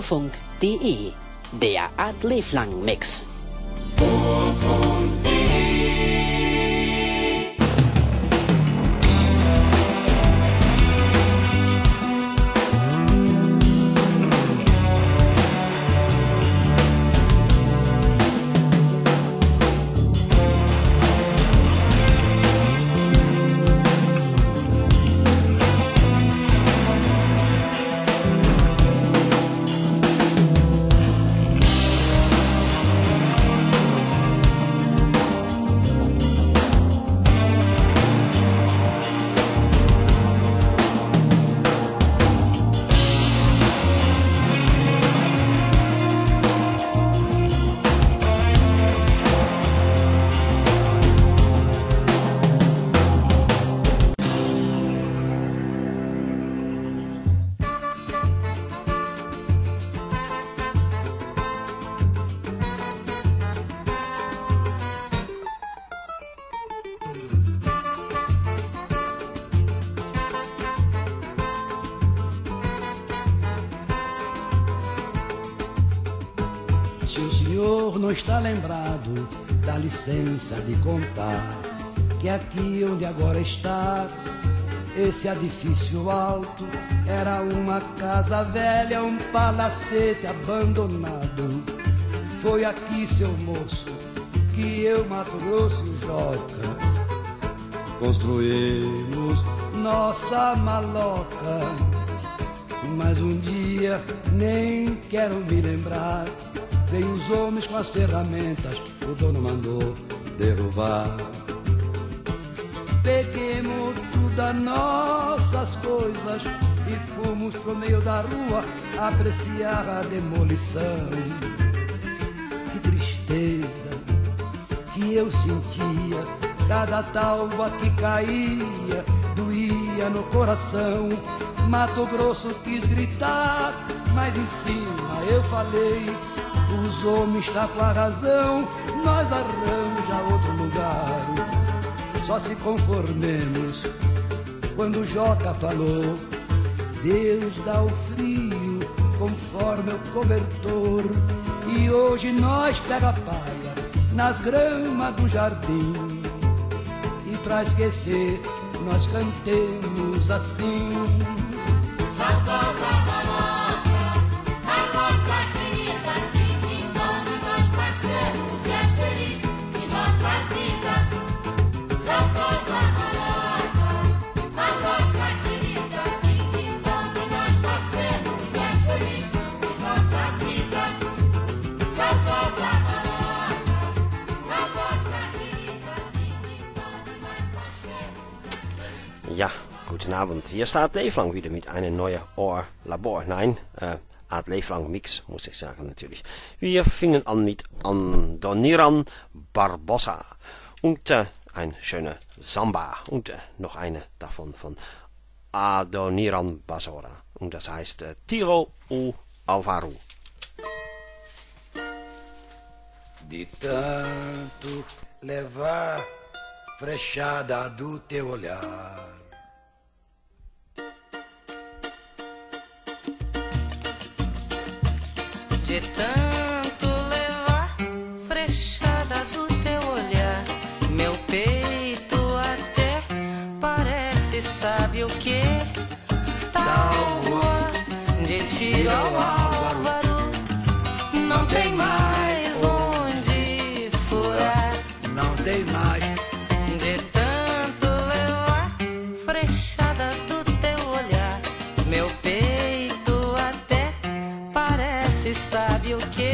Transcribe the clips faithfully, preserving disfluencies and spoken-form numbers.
Hörfunk punkt de, der Ad Leeflang Mix. Se o senhor não está lembrado, dá licença de contar que aqui onde agora está, esse edifício alto, era uma casa velha, um palacete abandonado. Foi aqui, seu moço, que eu, Mato Grosso e o Joca construímos nossa maloca. Mas um dia, nem quero me lembrar, veio os homens com as ferramentas, o dono mandou derrubar. Peguemos todas nossas coisas e fomos pro meio da rua apreciar a demolição. Que tristeza que eu sentia, cada talva que caía doía no coração. Mato Grosso quis gritar, mas em cima eu falei: os homens estão com a razão, nós arranja outro lugar. Só se conformemos quando o Joca falou: Deus dá o frio conforme o cobertor. E hoje nós pega a palha nas gramas do jardim, e pra esquecer nós cantemos assim: saudosa maloca, maloca querida, tim-tim-tom de nós parceiros, e és feliz de nossa vida. Saudosa maloca, maloca querida, tim-tim-tom de nós parceiros, e és feliz de nossa vida. Saudosa maloca, maloca querida, tim-tim-tom de nós parceiros. Ja, guten Abend. Hier staat Leeflang wieder mit einer neuen Ohr-Labor. Nein, äh, Ad Leeflang Mix, muss ich sagen natürlich. Wir fingen an mit Adoniran Barbosa und äh, ein schöner Samba und äh, noch eine davon von Adoniran Basora. Und das heißt äh, Tiro o Alvaro. De tanto levar frechada do teu olhar, de tanto levar frechada do teu olhar, meu peito até parece, sabe o que? Tábua de tiro ao álvaro, não tem mais onde furar, não tem mais. de tanto levar frechada do teu olhar, meu peito até parece, sabe o que?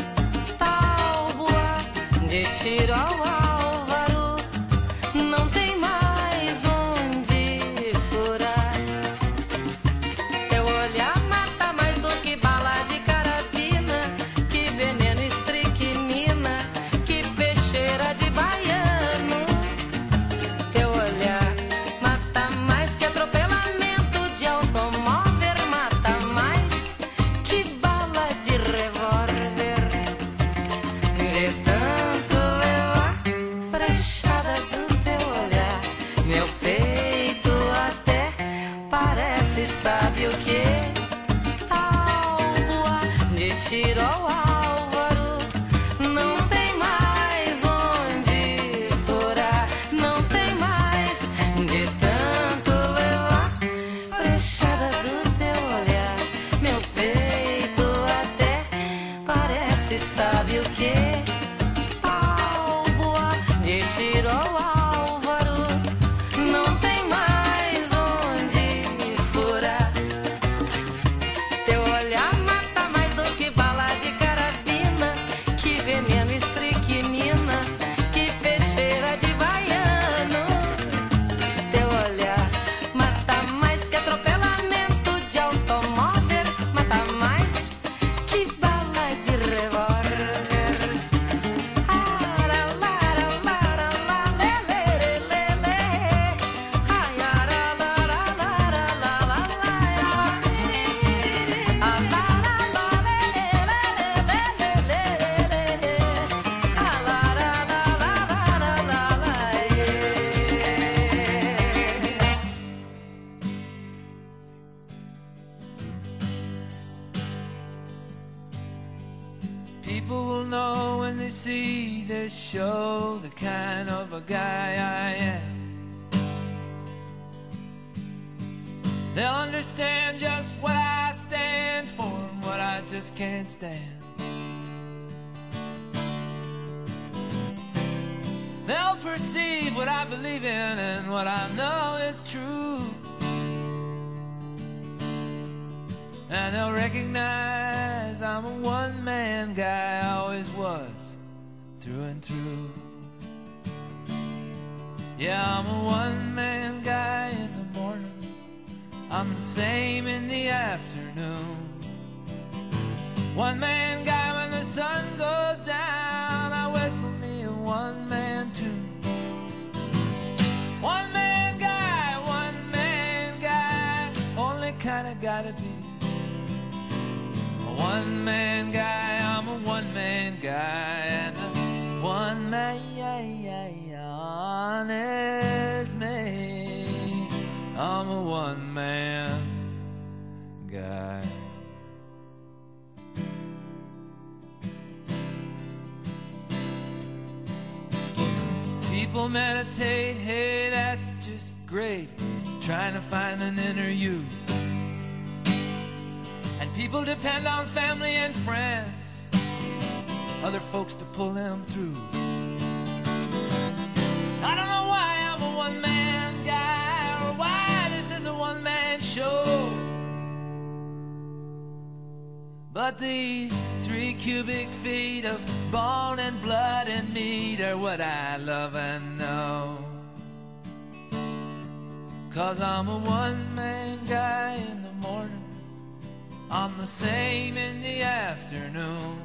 Tábua de tiro ao álvaro, não tem mais onde furar. Teu olhar mata mais do que bala de carabina, que veneno estricnina, que peixeira de baiano. Teu olhar mata mais que atropelamento de automóvel, mata mais que bala de revólver. De tanto levar frechada do teu olhar, meu peito até parece, sabe o que? Tábua Tiro ao Álvaro, não tem mais onde furar, não tem mais de tanto levar frechada do teu olhar. Meu peito até parece, sabe o que? Pálvula de Tiro ao Álvaro, não tem mais onde furar. Teu olhar mata mais do que bala de carabina, que veneno estricnina, que peixeira de baiano. Teu olhar mata mais que atropelamento de automóvel, mata mais que bala de revólver. People will know when they see this show the kind of a guy I am. They'll understand just what I stand for and what I just can't stand. They'll perceive what I believe in and what I know is true. And they'll recognize I'm a one-man guy, I always was, through and through. Yeah, I'm a one-man guy in the morning, I'm the same in the afternoon. One-man guy when the sun goes down, I whistle me a one-man tune. One-man guy, one-man guy, only kinda gotta be. One-man guy, I'm a one-man guy, and a one-man is me. I'm a one-man guy. People meditate, hey, that's just great, trying to find an inner you. And people depend on family and friends, other folks to pull them through. I don't know why I'm a one-man guy, or why this is a one-man show. But these three cubic feet of bone and blood and meat are what I love and know. 'Cause I'm a one-man guy in the morning, I'm the same in the afternoon.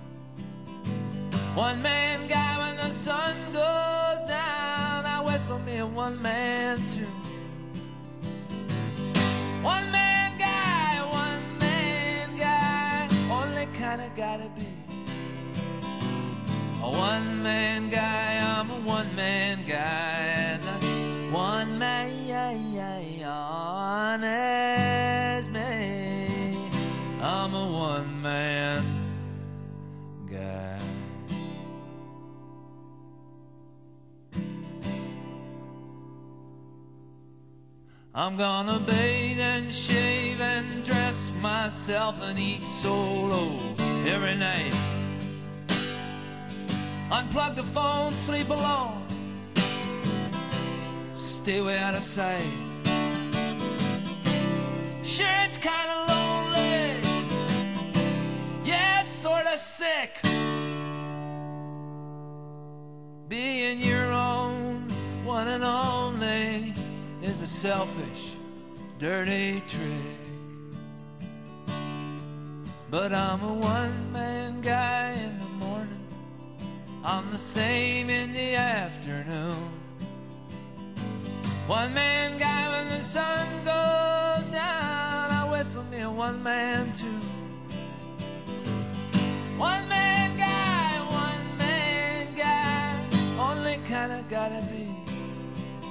One-man guy when the sun goes down, I whistle me a one-man tune. One-man guy, one-man guy, only kinda gotta be. A one-man guy, I'm a one-man guy, and a one-man is me. I'm a one-man guy. I'm gonna bathe and shave and dress myself and eat solo every night. Unplug the phone, sleep alone, stay way out of sight. Sure, it's kinda lonely, yeah, it's sorta sick, being your own one and only is a selfish, dirty trick. But I'm a one-man guy in the morning, I'm the same in the afternoon. One-man guy when the sun goes down, I whistle me a one-man tune. One-man guy, one-man guy, only kinda gotta be.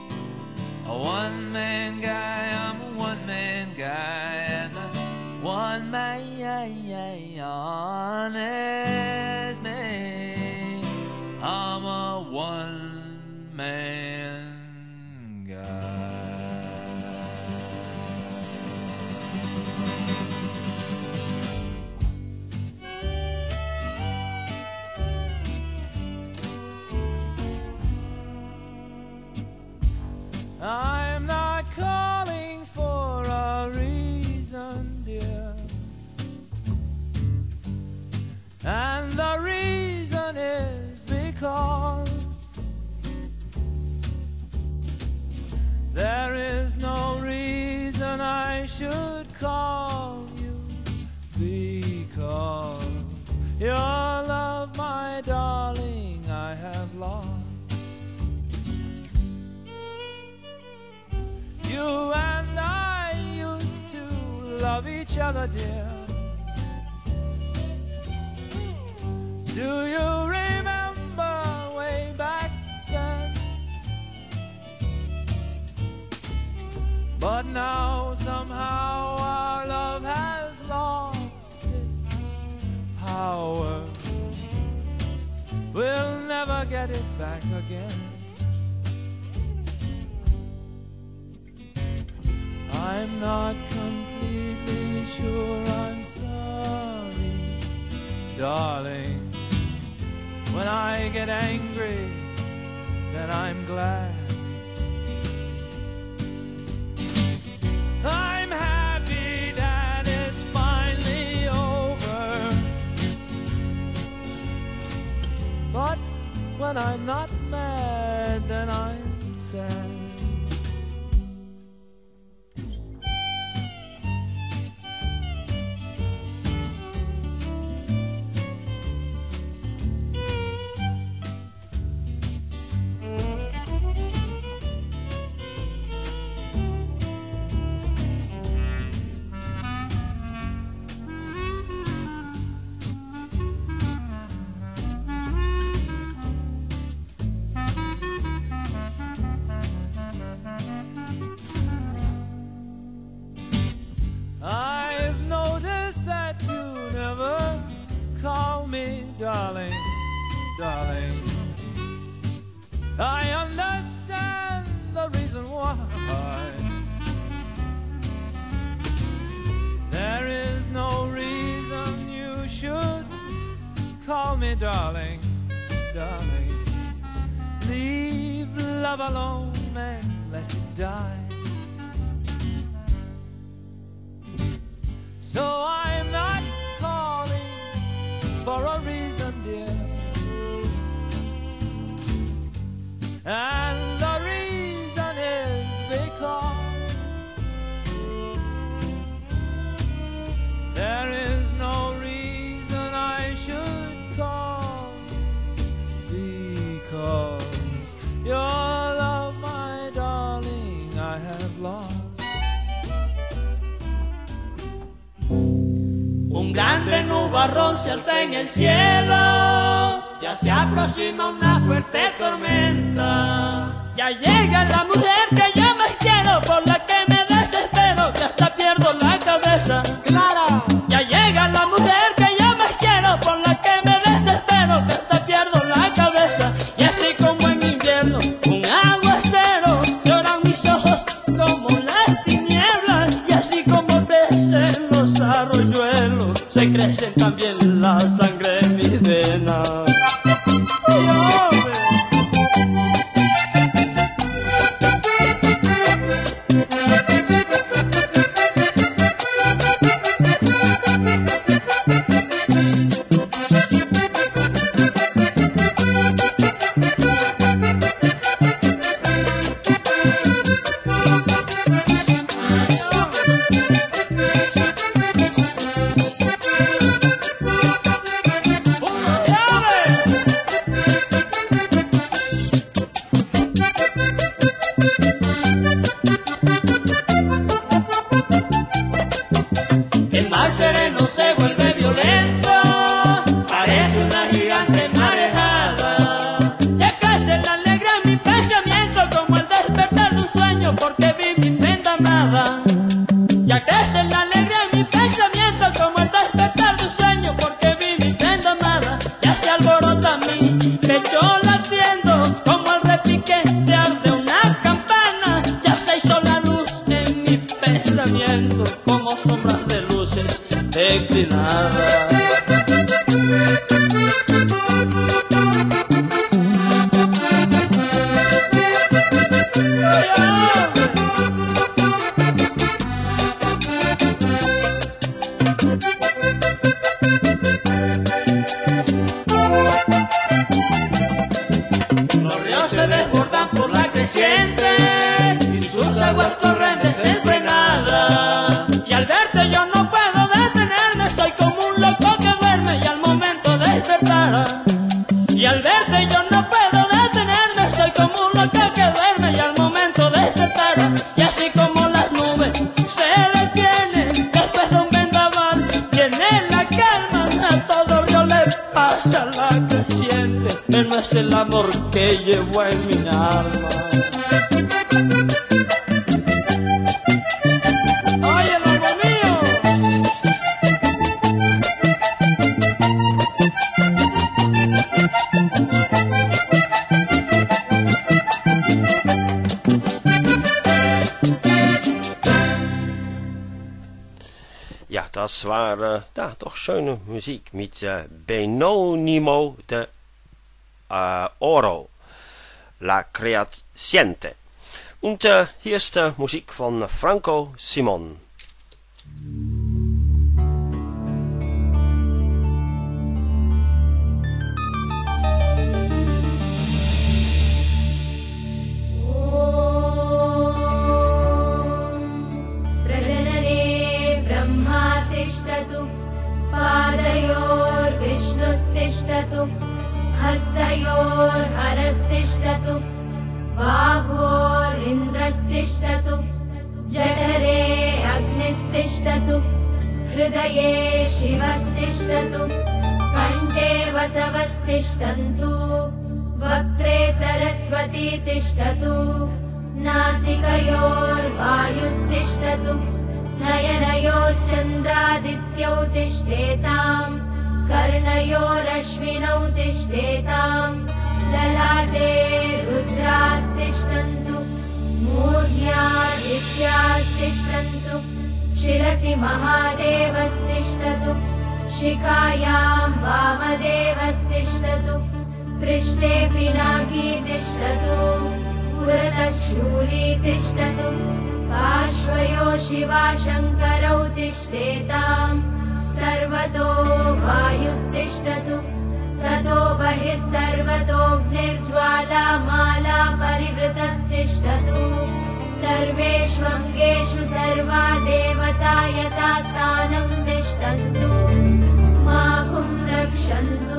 A one-man guy, I'm a one-man guy, and a one one man is me. I'm a one man guy. I'm not calling for a reason, dear, and the reason is because there is no reason I should call you, because your love, my darling, I have lost. You and I used to love each other, dear. Do you remember way back then? But now somehow our love has lost its power. We'll never get it back again. I'm not completely sure I'm sorry, darling. When I get angry, then I'm glad. I'm happy that it's finally over. But when I'm not mad, then I'm sad. I've noticed that you never call me darling, darling. I understand the reason why. There is no reason you should call me darling, darling. Leave love alone and let it die. So I'm not calling for a reason, dear, and the reason is because there is no reason I should call you, because your love, my darling, I have lost. Un grande nubarrón se alza en el cielo, ya se aproxima una fuerte tormenta. Ya llega la mujer que yo más quiero, por la que me desespero, que hasta pierdo la cabeza. Clara, ya llega la mujer que yo más quiero, por la que me desespero, que hasta pierdo la cabeza. Y así como en invierno, un aguacero, lloran mis ojos como las tinieblas, y así como crecen los arroyuelos, se crecen también la sangre en mis venas. ¡Ay, hombre! El mar sereno se vuelve violento, parece una gigante marejada. Ya crece la alegría en mi pensamiento, como el despertar de un sueño, porque vi mi prenda amada. Ya crece la alegría en mi pensamiento, como sombras de luces declinadas. Los ríos se desbordan por la creciente y sus aguas corren desenfrenadas. Y al verte yo no puedo detenerme, soy como un loco que duerme y al momento despertar. Y al verte yo no puedo detenerme, soy como un loco que duerme y al momento despertar. Y así como las nubes se detienen después de un vendaval, viene la calma, a todo río le pasa la creciente. Él no es el amor que llevo en mi alma. ¡Ay, el amor mío! Ja, das war äh, ja, doch schöne Musik mit äh, Benonimo de äh, Oro, La Creaciente. Und äh, hier ist äh, Musik von Franco Simon. पादयोर्विष्णुस्तिष्ठतु हस्तयोर्हरस्तिष्ठतु बाहोरिन्द्रस्तिष्ठतु जठरे अग्निस्तिष्ठतु हृदये शिवस्तिष्ठतु कण्ठे वसवस्तिष्ठन्तु वक्त्रे सरस्वती तिष्ठतु नासिकयोर्वायुस्तिष्ठतु नयनयोश्चन्द्रादित्यौ तिष्ठेताम् कर्णयोरश्विनौ तिष्ठेताम् ललाटे रुद्रास्तिष्ठन्तु मूर्ध्यादित्यास्तिष्ठन्तु शिरसि महादेवस्तिष्ठतु शिखायाम् वामदेवस्तिष्ठतु पृष्ठे पिनाकी तिष्ठतु पुरतः शूली तिष्ठतु पार्श्वयो शिवा शङ्करौ तिष्ठेताम् सर्वतो वायुस्तिष्ठतु ततो बहिः सर्वतोऽग्निर्ज्वालामाला परिवृतस्तिष्ठतु सर्वेष्वङ्गेषु सर्वा देवता यथा स्थानं तिष्ठन्तु माहुं रक्षन्तु।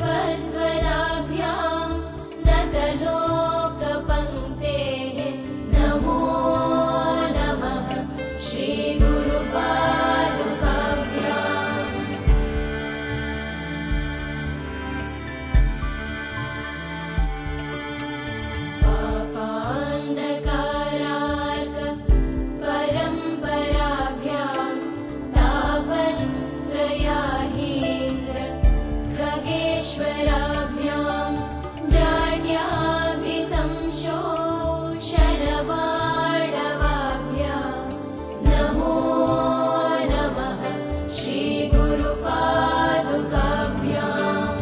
भवद्वदाभ्यां नतलोकपङ्क्तेः नमो नमः श्रीगुरुपादुकाभ्याम् पापान्धकारार्क परम्पराभ्यां तापत्रयाहीन्द्र खगेश्वराभ्यां जाड्याभिसंशोषणवाडवाभ्यां नमो नमः श्रीगुरुपादुकाभ्याम्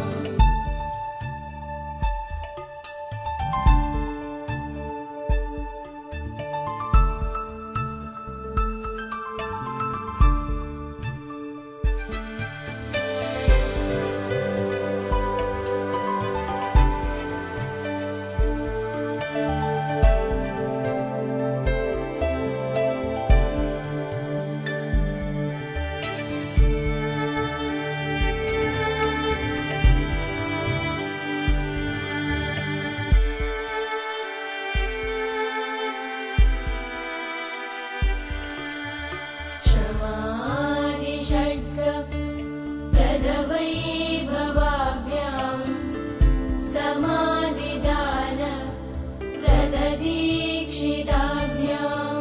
क्षमादिषड्क प्रदवैभवाभ्यां समाधिदान प्रददीक्षिताभ्यां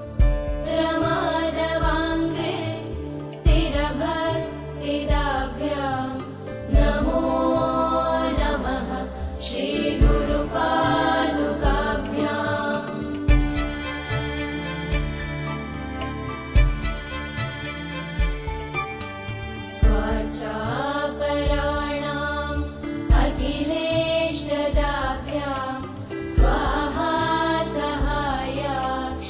रमादवाङ्घ्रिस्थिरभक्तिदाभ्यां नमो नमः श्रीगुरुपादुकाभ्याम् स्वाचापराणाम् अखिलेष्टदाभ्यां स्वाहा सहायाक्ष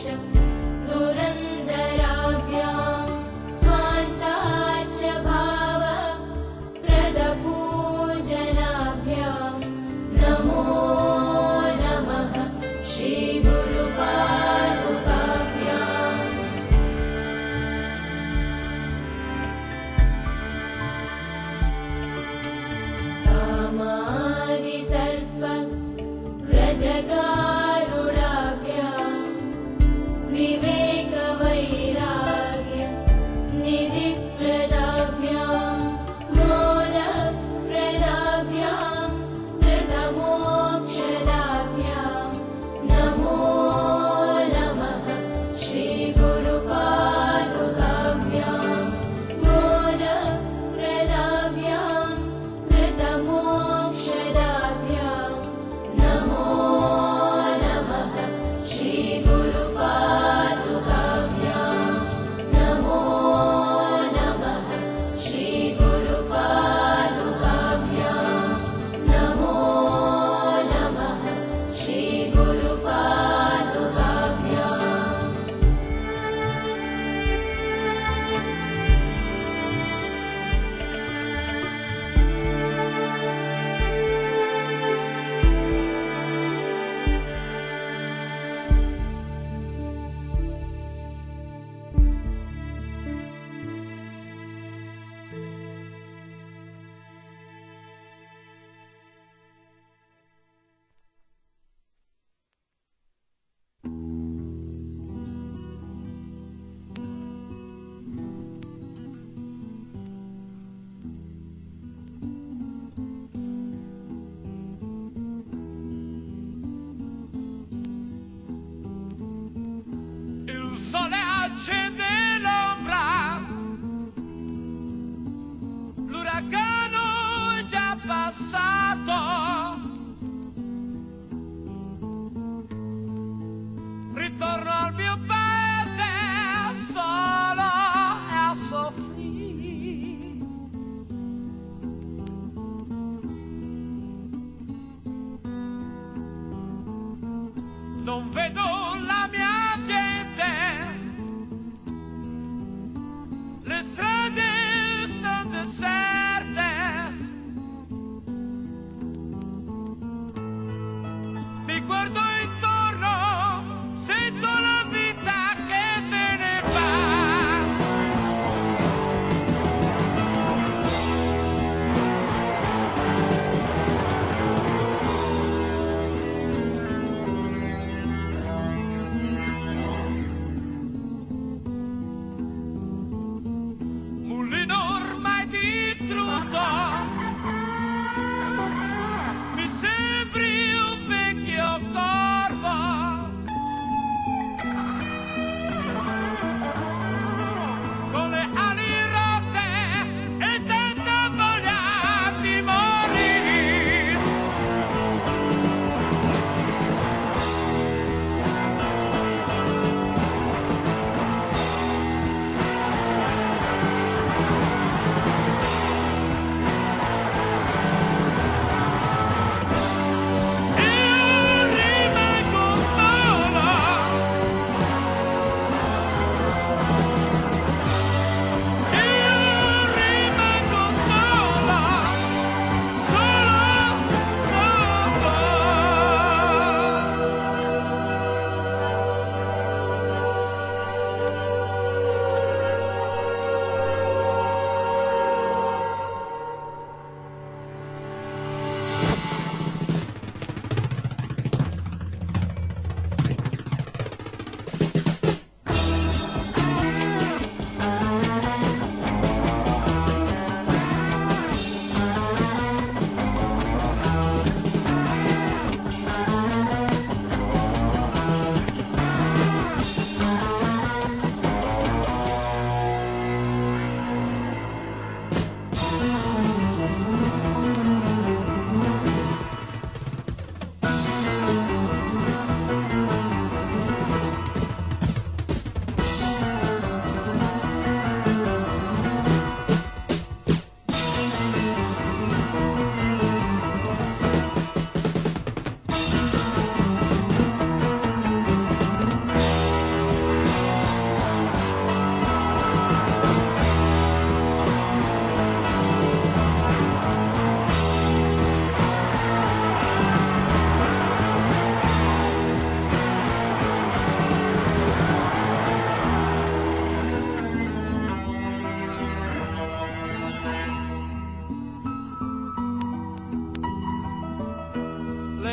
दुरन्दराभ्यां स्वान्ताच्च भाव प्रदपूजनाभ्यां नमो नमः श्रीगुरुपादुकाभ्याम् कामादिसर्प व्रजगारुडाभ्यां विवेकवैराग्य निधिप्रदाभ्यां मोदप्रदाभ्यां धृतमोक्षदाभ्यां नमो नमः श्रीगुरुपादुकाभ्याम् मोदप्रदाभ्यां धृतमोक्षदाभ्यां नमो नमः श्रीगुरुपादुकाभ्याम् नमो नमः श्रीगुरुपादुकाभ्याम् नमो नमः श्रीगुरुपादुकाभ्याम् Il sole accende l'ombra, l'uragano è già passato, ritorno al mio paese solo e a soffrire. Non vedo la mia gente, le strade sono deserte, mi guardo intorno, sento la vita che se ne va.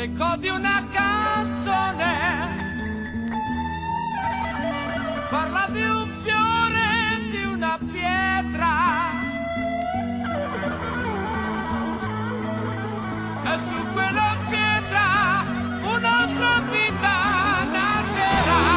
l'eco di una canzone parla di un fiore, di una pietra, e su quella pietra un'altra vita nascerà.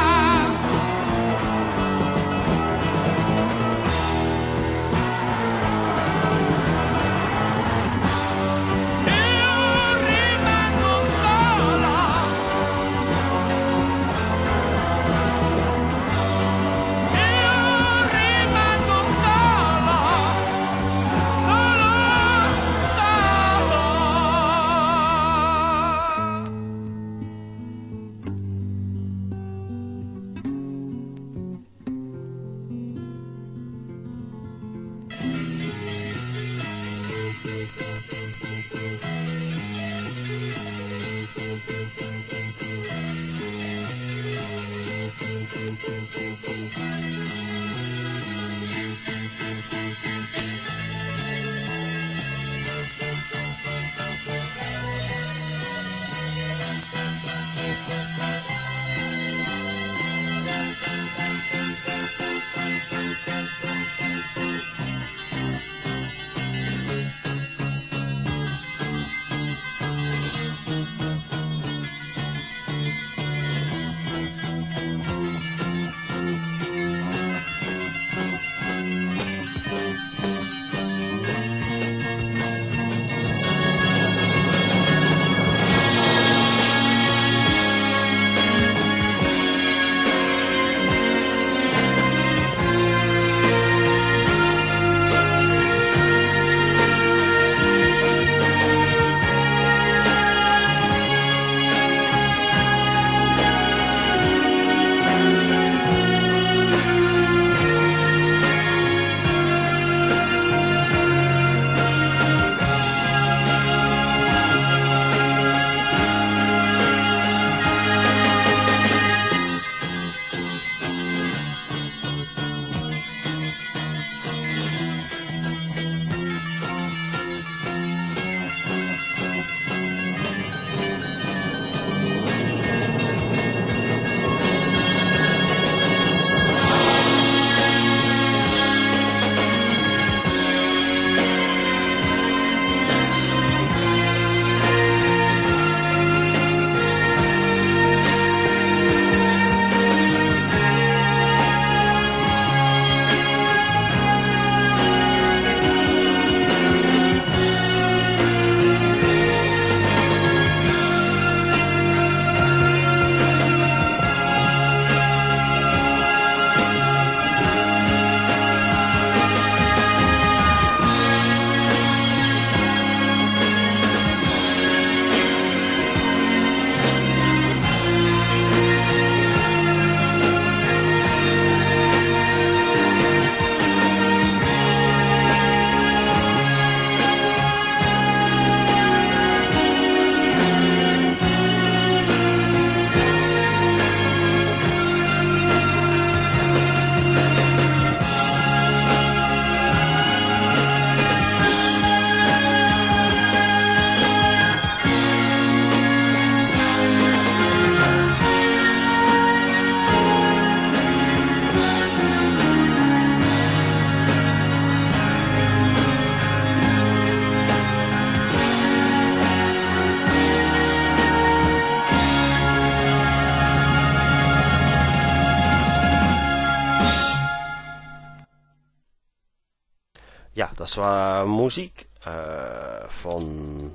Ja, dat was muziek uh, van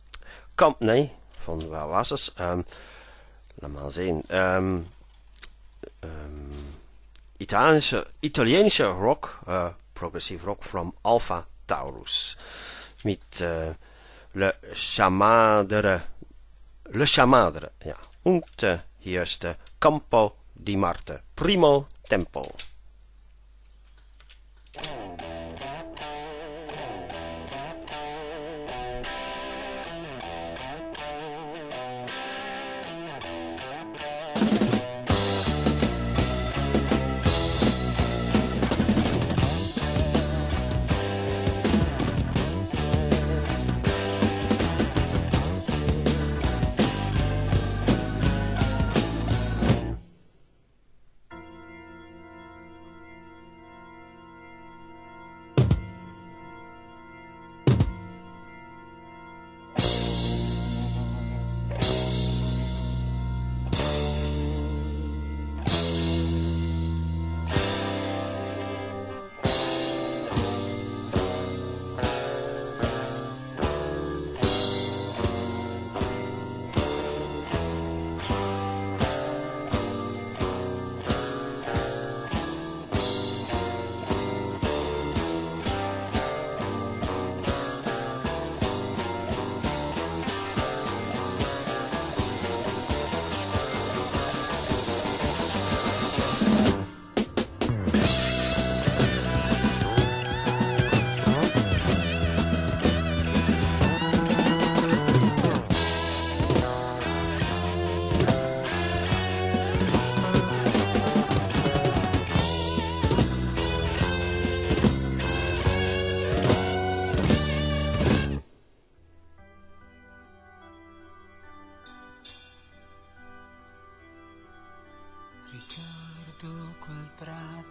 Kamp, nee, van waar was het? Um, laat maar zien. Um, um, Italianische, Italienische rock, uh, progressive rock from Alpha Taurus. Met uh, Le Chamadere, Le Chamadere, ja. Und uh, hier ist de Campo di Marte, Primo Tempo.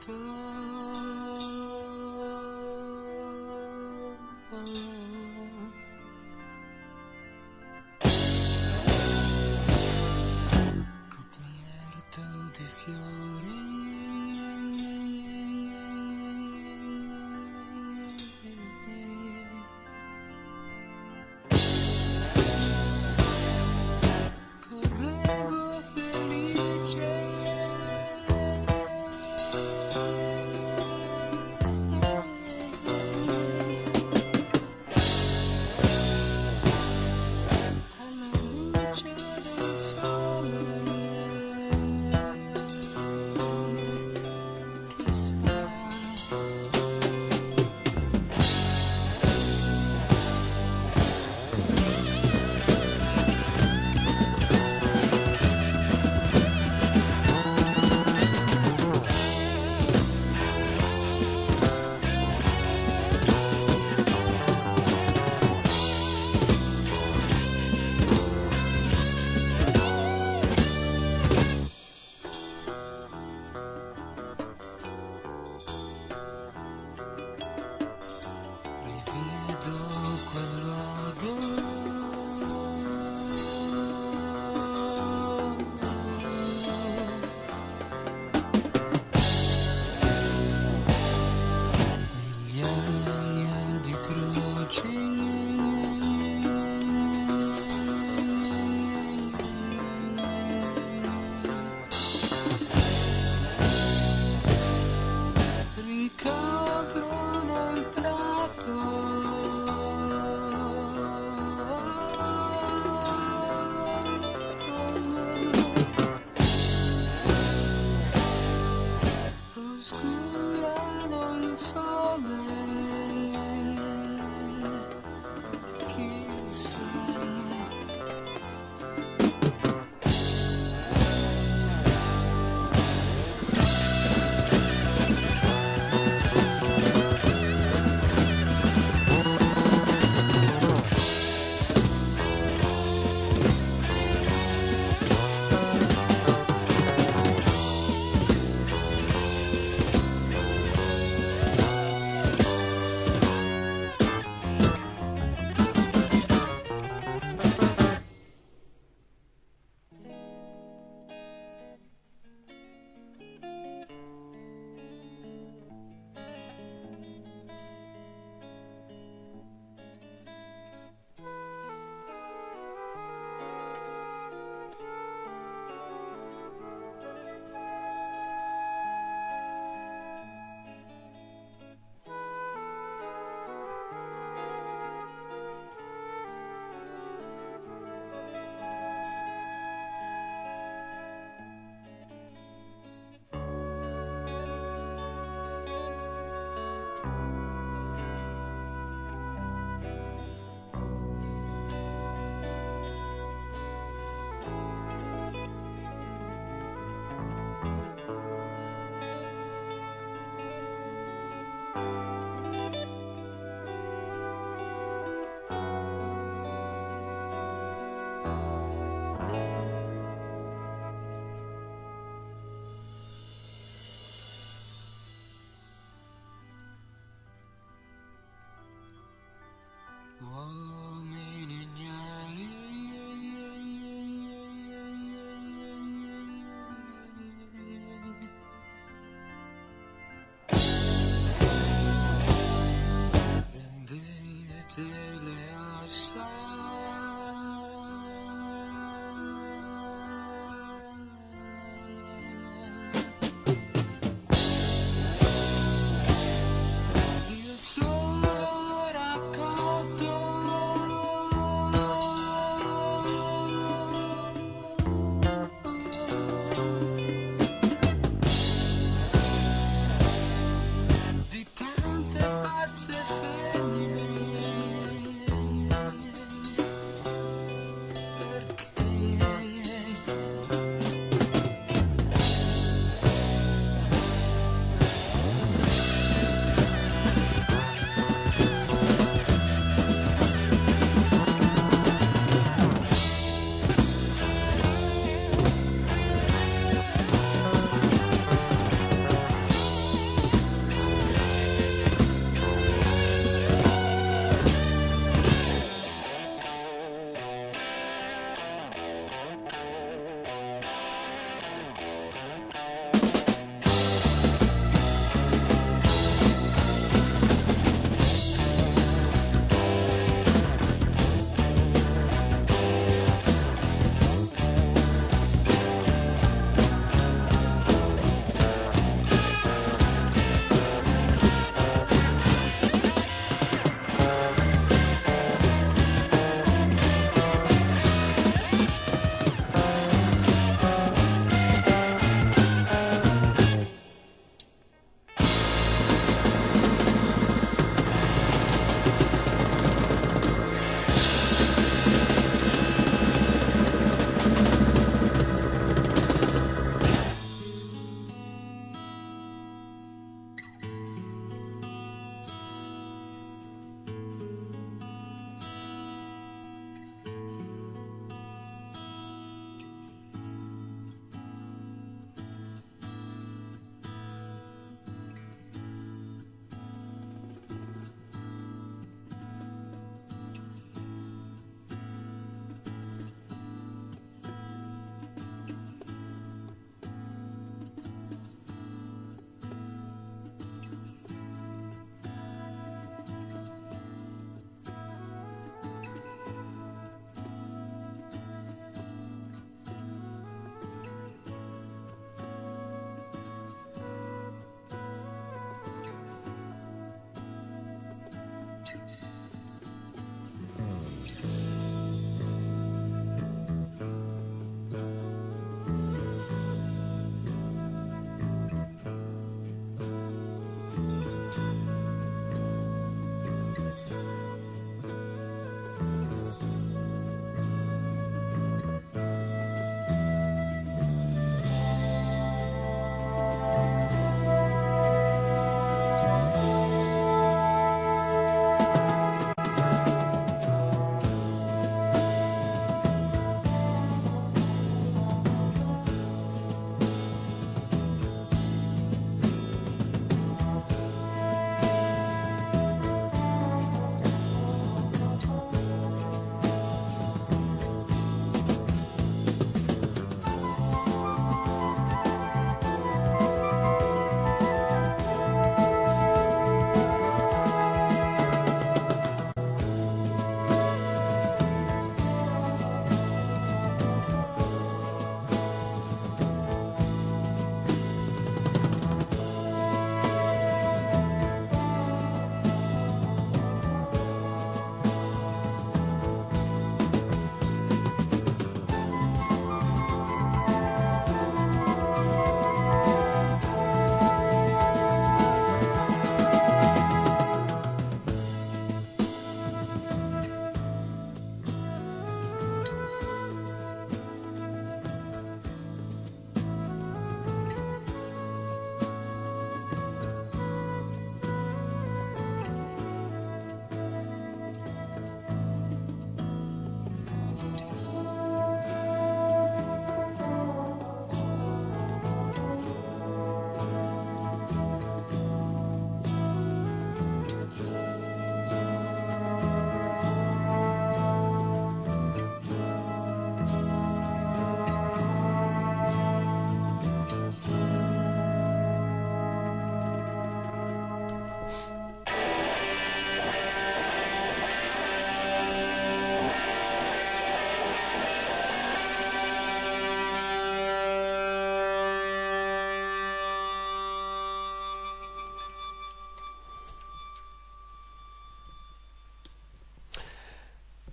Coperto di fiori. Correvo felice.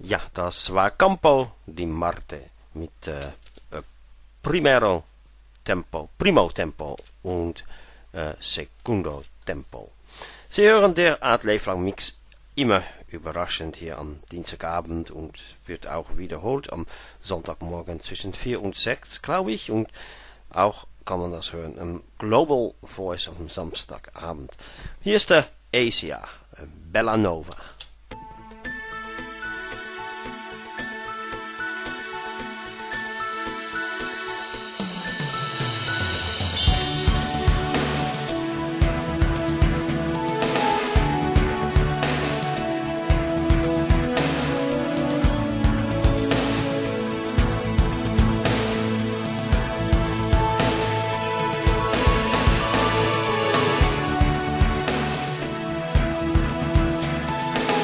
Ja, das war Campo di Marte mit äh, äh, Primero Tempo, Primo Tempo und äh, Secundo Tempo. Sie hören der Art Leeflang Mix immer überraschend hier am Dienstagabend und wird auch wiederholt am Sonntagmorgen zwischen vier und sechs, glaube ich, und auch kann man das hören am Global Voice am Samstagabend. Hier ist der Asia, Bella Nova. Thank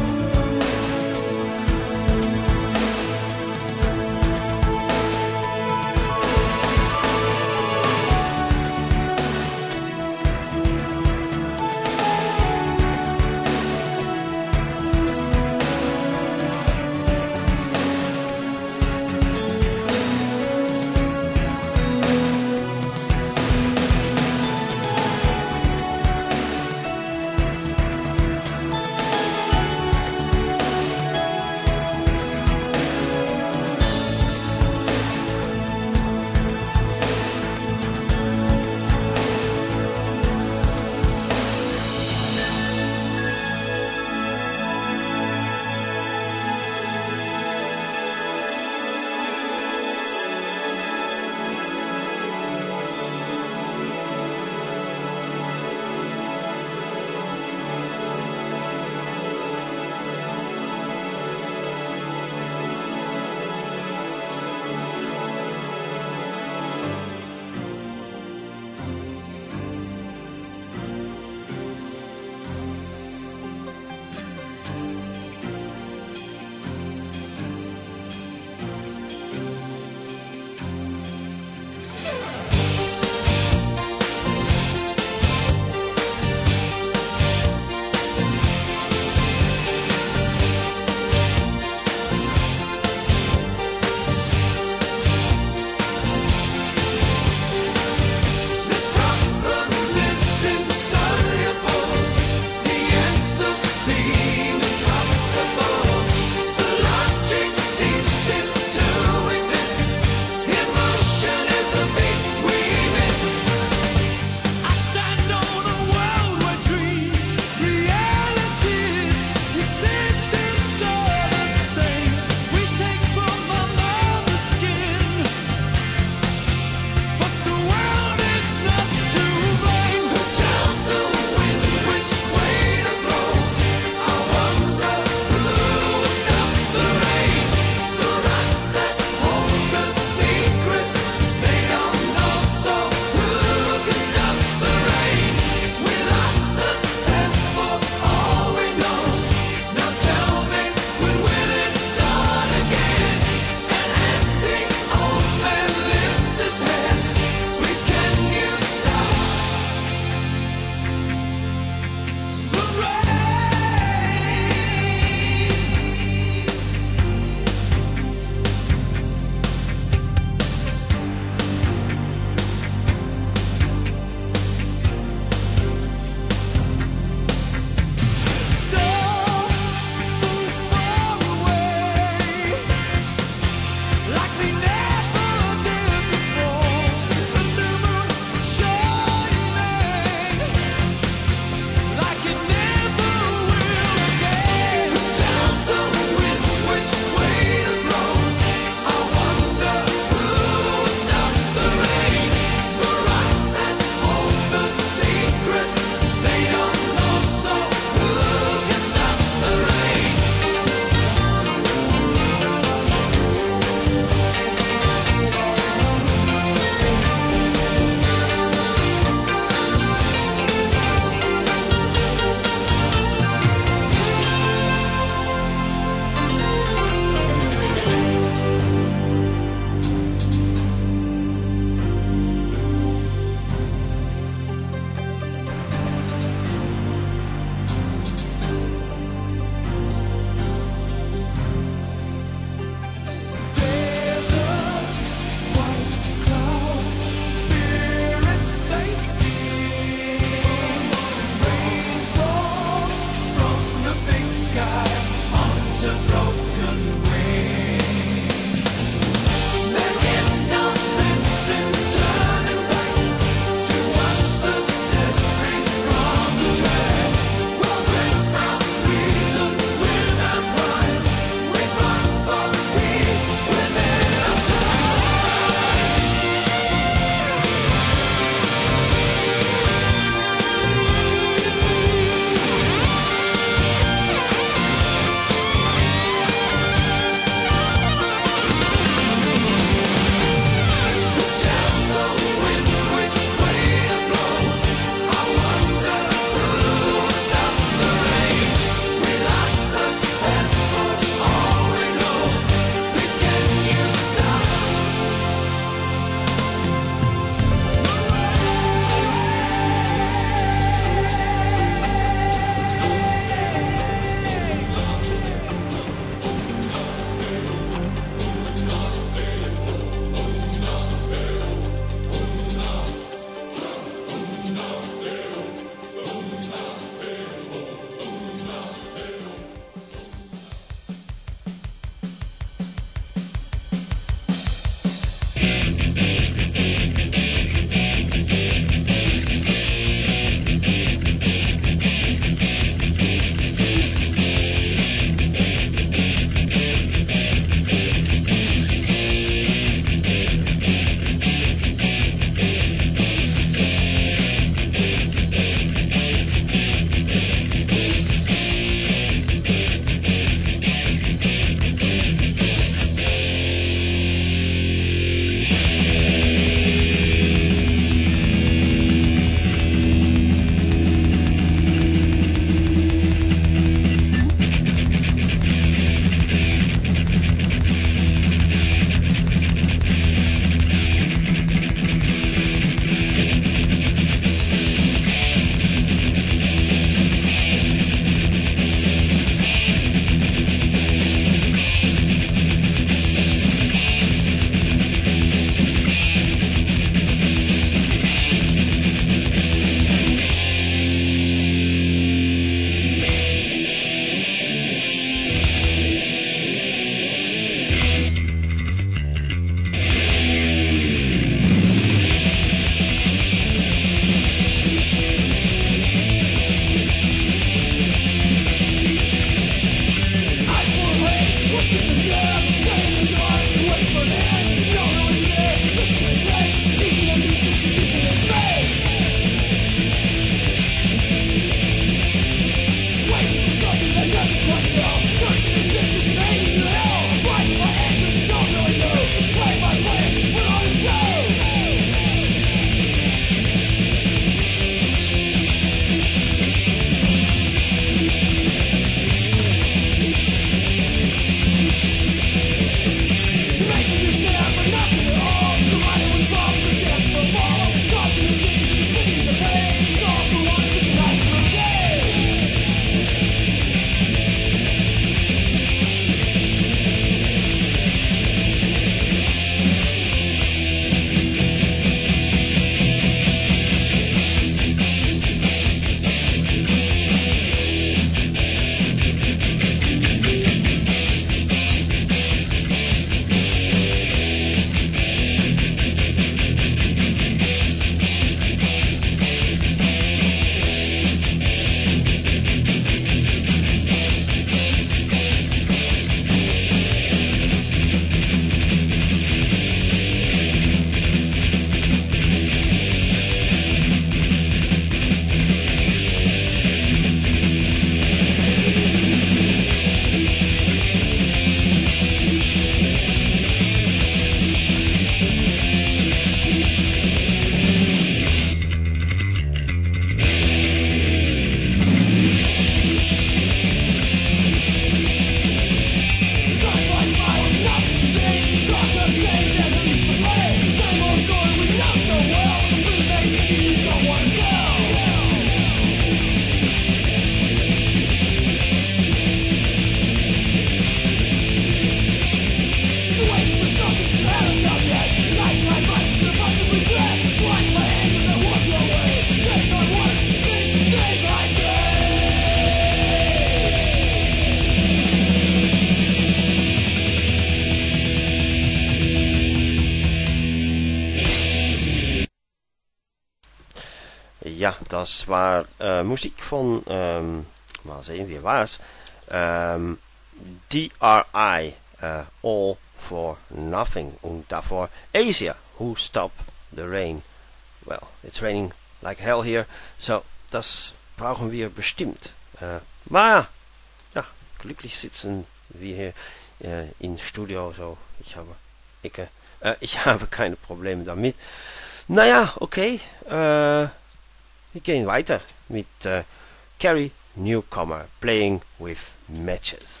ja, das war äh, Musik von, ähm, mal sehen, wie war es? Ähm, D R I, äh, All for Nothing. Und davor Asia, Who Stopped the Rain. Well, it's raining like hell here, so das brauchen wir bestimmt. Äh, maar ja, glücklich sitzen wir hier äh, im Studio, so ich habe, ich, äh, ich habe keine Probleme damit. Naja, okay, äh, wir gehen weiter mit äh, Carrie Newcomer, Playing with Matches.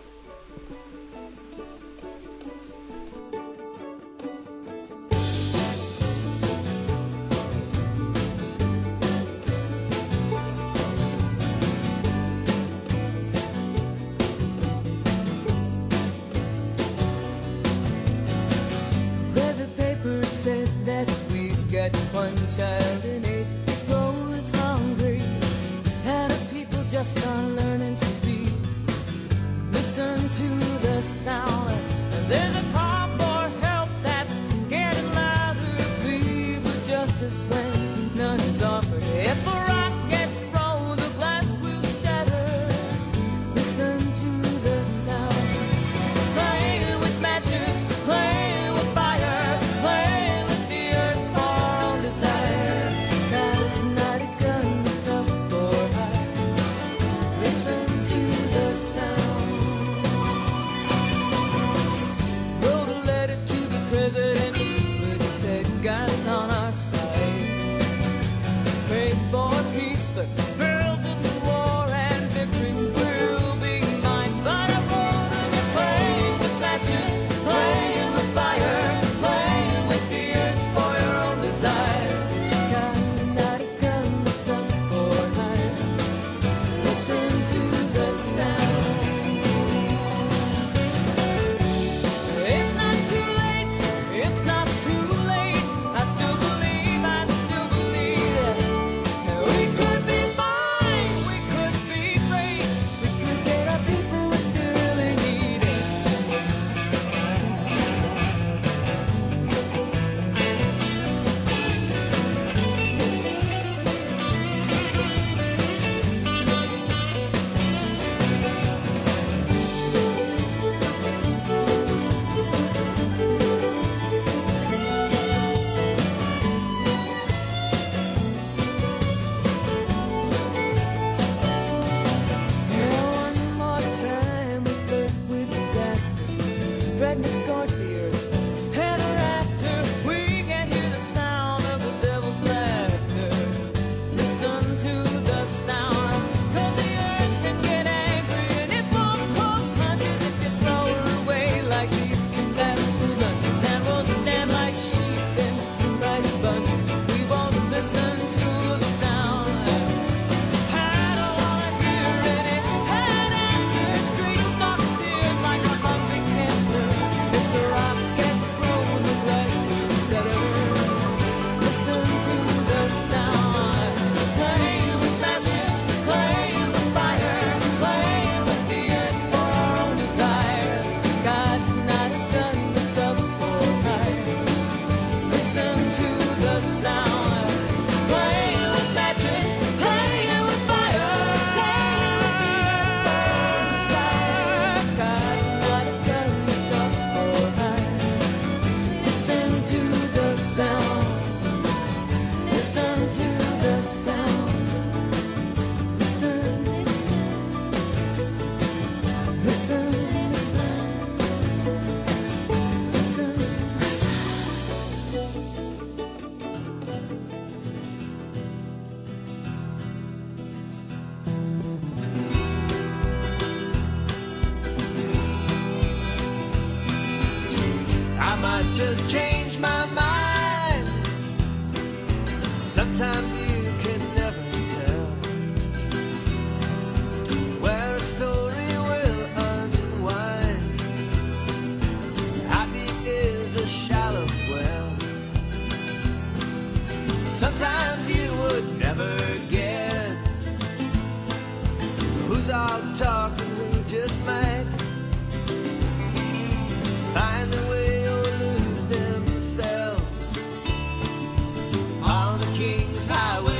Read the paper, it said that we've got one child in eight that grows hungry, and the people just aren't learning to be. Listen to the sound, and there's a call for help that's getting louder. Plead with justice when none is offered. If a rock gets thrown, the glass will shatter. Listen to the sound, playing with matches, playing with fire, playing with the earth for our own desires. That's not a gun that's up for hire. Listen to the sound. Wrote a letter to the president, but he said God's on our side. Prayed for peace, but world is a war and victory will be mine. But I wrote him and playing with matches, playing with fire, playing with the earth for your own desires. God's not a gun that's up for hire. Listen to the sound. It's not too late, it's not too late. I still believe, I still believe that we could be fine, we could be great, we could get our people what they really need. Yeah, one more time we flirt with disaster, threaten to scorch the earth. And after we can hear the sound of the devil's laughter. Listen to the sound, 'cause the earth can get angry and it won't pull punches if you throw her away like these fast food lunches. And we'll stand like sheep in right bunches. We won't listen to the sound. I don't wanna hear any head answers. Greed stalks steered like a hungry cancer. If the rock gets thrown, the glass will shatter. Listen to the sound, playing with matches, playing with fire, playing with the earth for our own desires. God's not a gun that's up for hire. Listen to the sound, playing with matches, playing with fire, playing with the earth for our own desires. God's not a gun that's up for hire. Listen to the sound, listen to the sound, listen, listen, listen, listen, listen. I might just change my mind. Sometimes you can never tell where a story will unwind. How deep is a shallow well? Sometimes you would never guess who's all talk and who just might find their way or lose themselves on the King's Highway.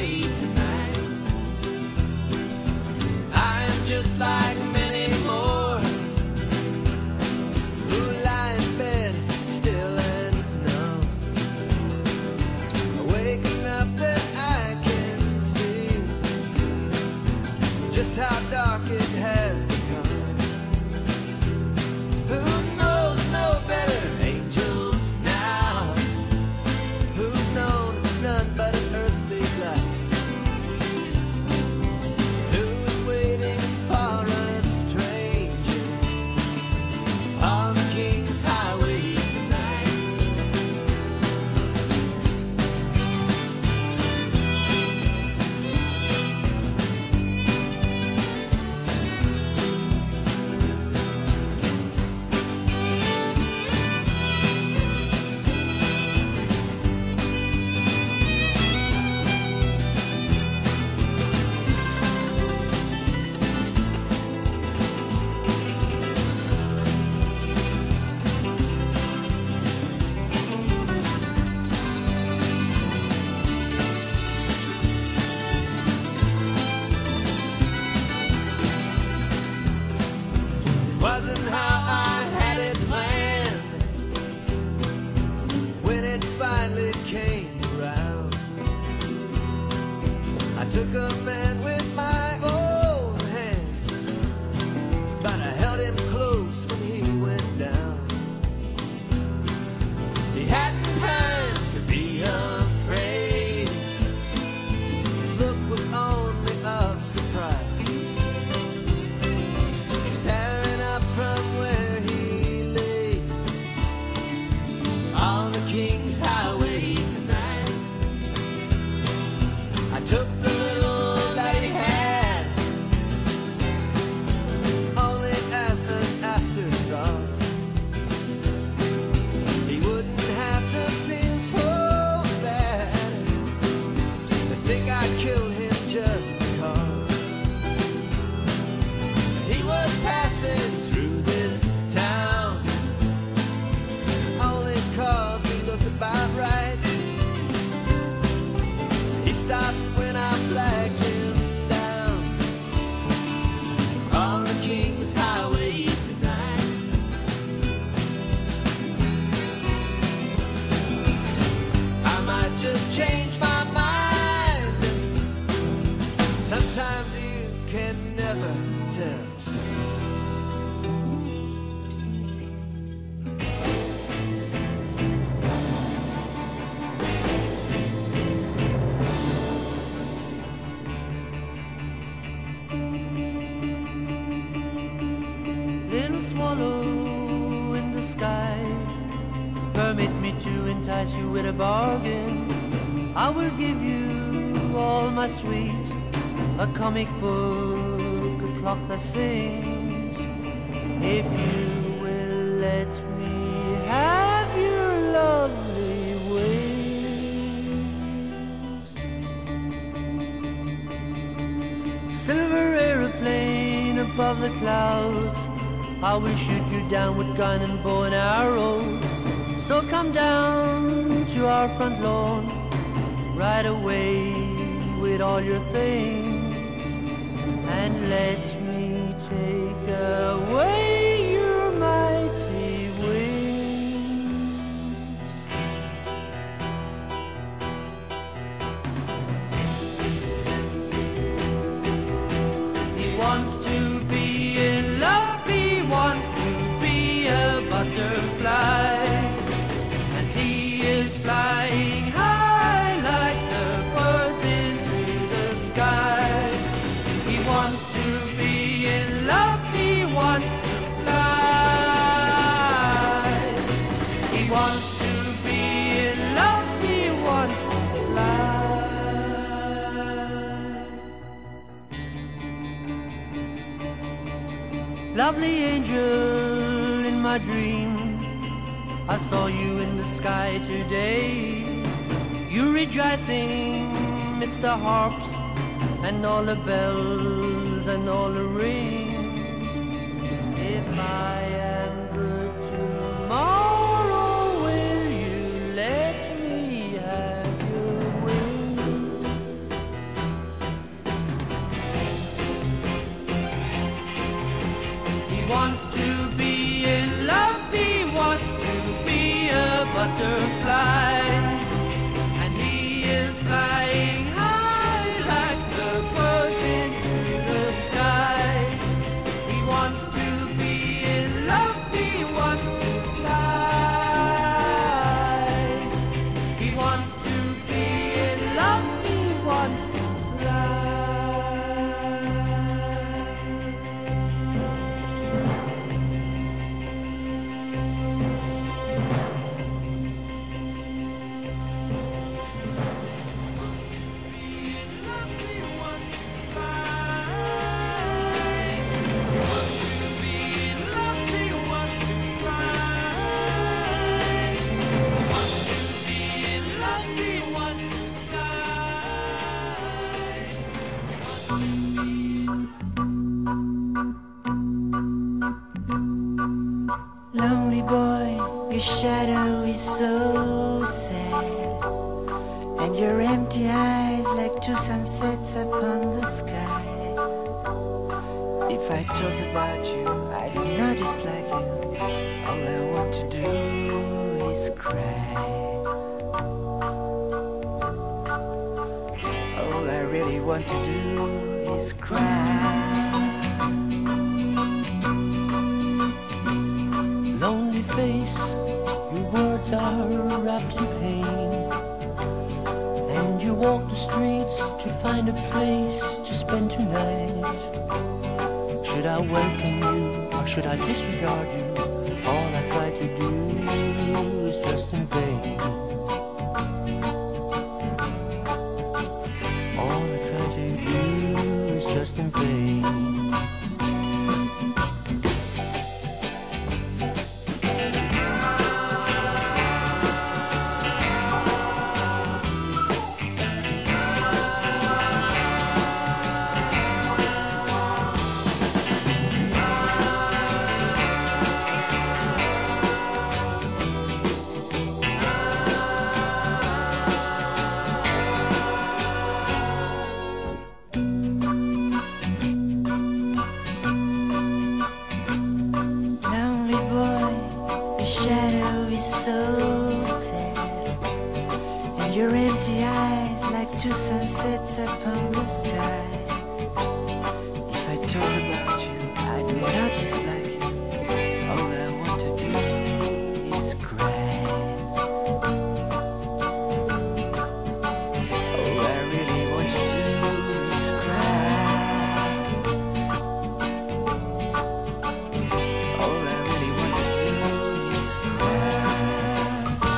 permit me to entice you with a bargain, I will give you all my sweets, a comic book, a clock that sings. If you will let me have your lovely wings. Silver aeroplane above the clouds, I will shoot you down with gun and bow and arrow. So come down to our front lawn right away with all your things, and let me take away your mighty wings. He wants to be in love, he wants to be a butterfly, and he is flying high like the birds into the sky. He wants to be in love, he wants to fly. He wants to be in love, he wants to fly. Lovely angel in my dream, I saw you in the sky today. You rejoicing midst the harps and all the bells and all the rings. If I am good tomorrow, will you let me have your wings? He wants to be in love, he wants to be a butterfly, and he is flying high like the birds into the sky. He wants to be in love, he wants to fly. He wants to be in love, he wants to Lonely boy, your shadow is so sad, and your empty eyes like two sunsets upon the sky. If I talk about you, I do not dislike you. All I want to do is cry. All I really want to do is cry. lonely face, your words are wrapped in pain, and you walk the streets to find a place to spend tonight. Should I welcome you or should I disregard you? All I try to do is just in vain. All I try to do is just in vain. Two sunsets upon the sky. If I talk about you, I do not dislike you. All I want to do is cry. All I really want to do is cry. All I really want to do is cry.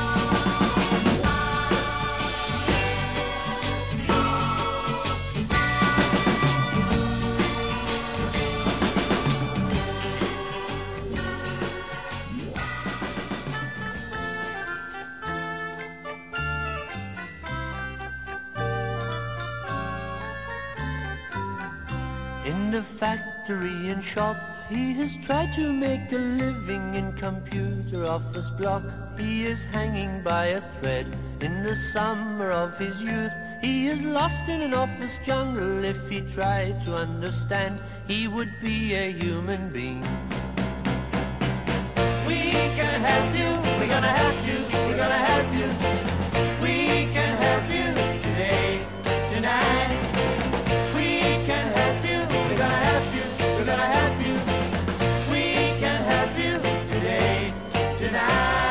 In the factory and shop, he has tried to make a living in computer office block. He is hanging by a thread in the summer of his youth. He is lost in an office jungle. If he tried to understand, he would be a human being. We can help you, we're gonna help you, we're gonna help you. We can help you today, tonight. We can help you, we're gonna help you, we're gonna help you. We can help you today, tonight.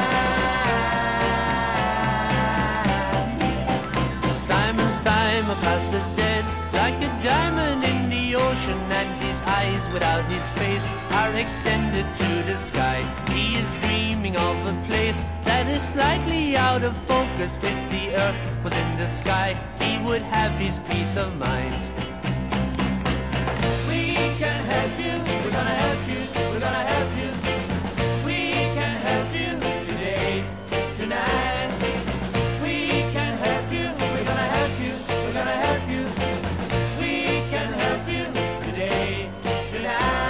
Simon Simulcast is dead, like a diamond in the ocean, and his eyes without his face are extended to the sky. He is dreaming of a place that is slightly out of focus. If the earth was in the sky, he would have his peace of mind. We can help you, we're gonna help you, we're gonna help you. We can help you today, tonight. We can help you, we're gonna help you, we're gonna help you. We can help you today, tonight.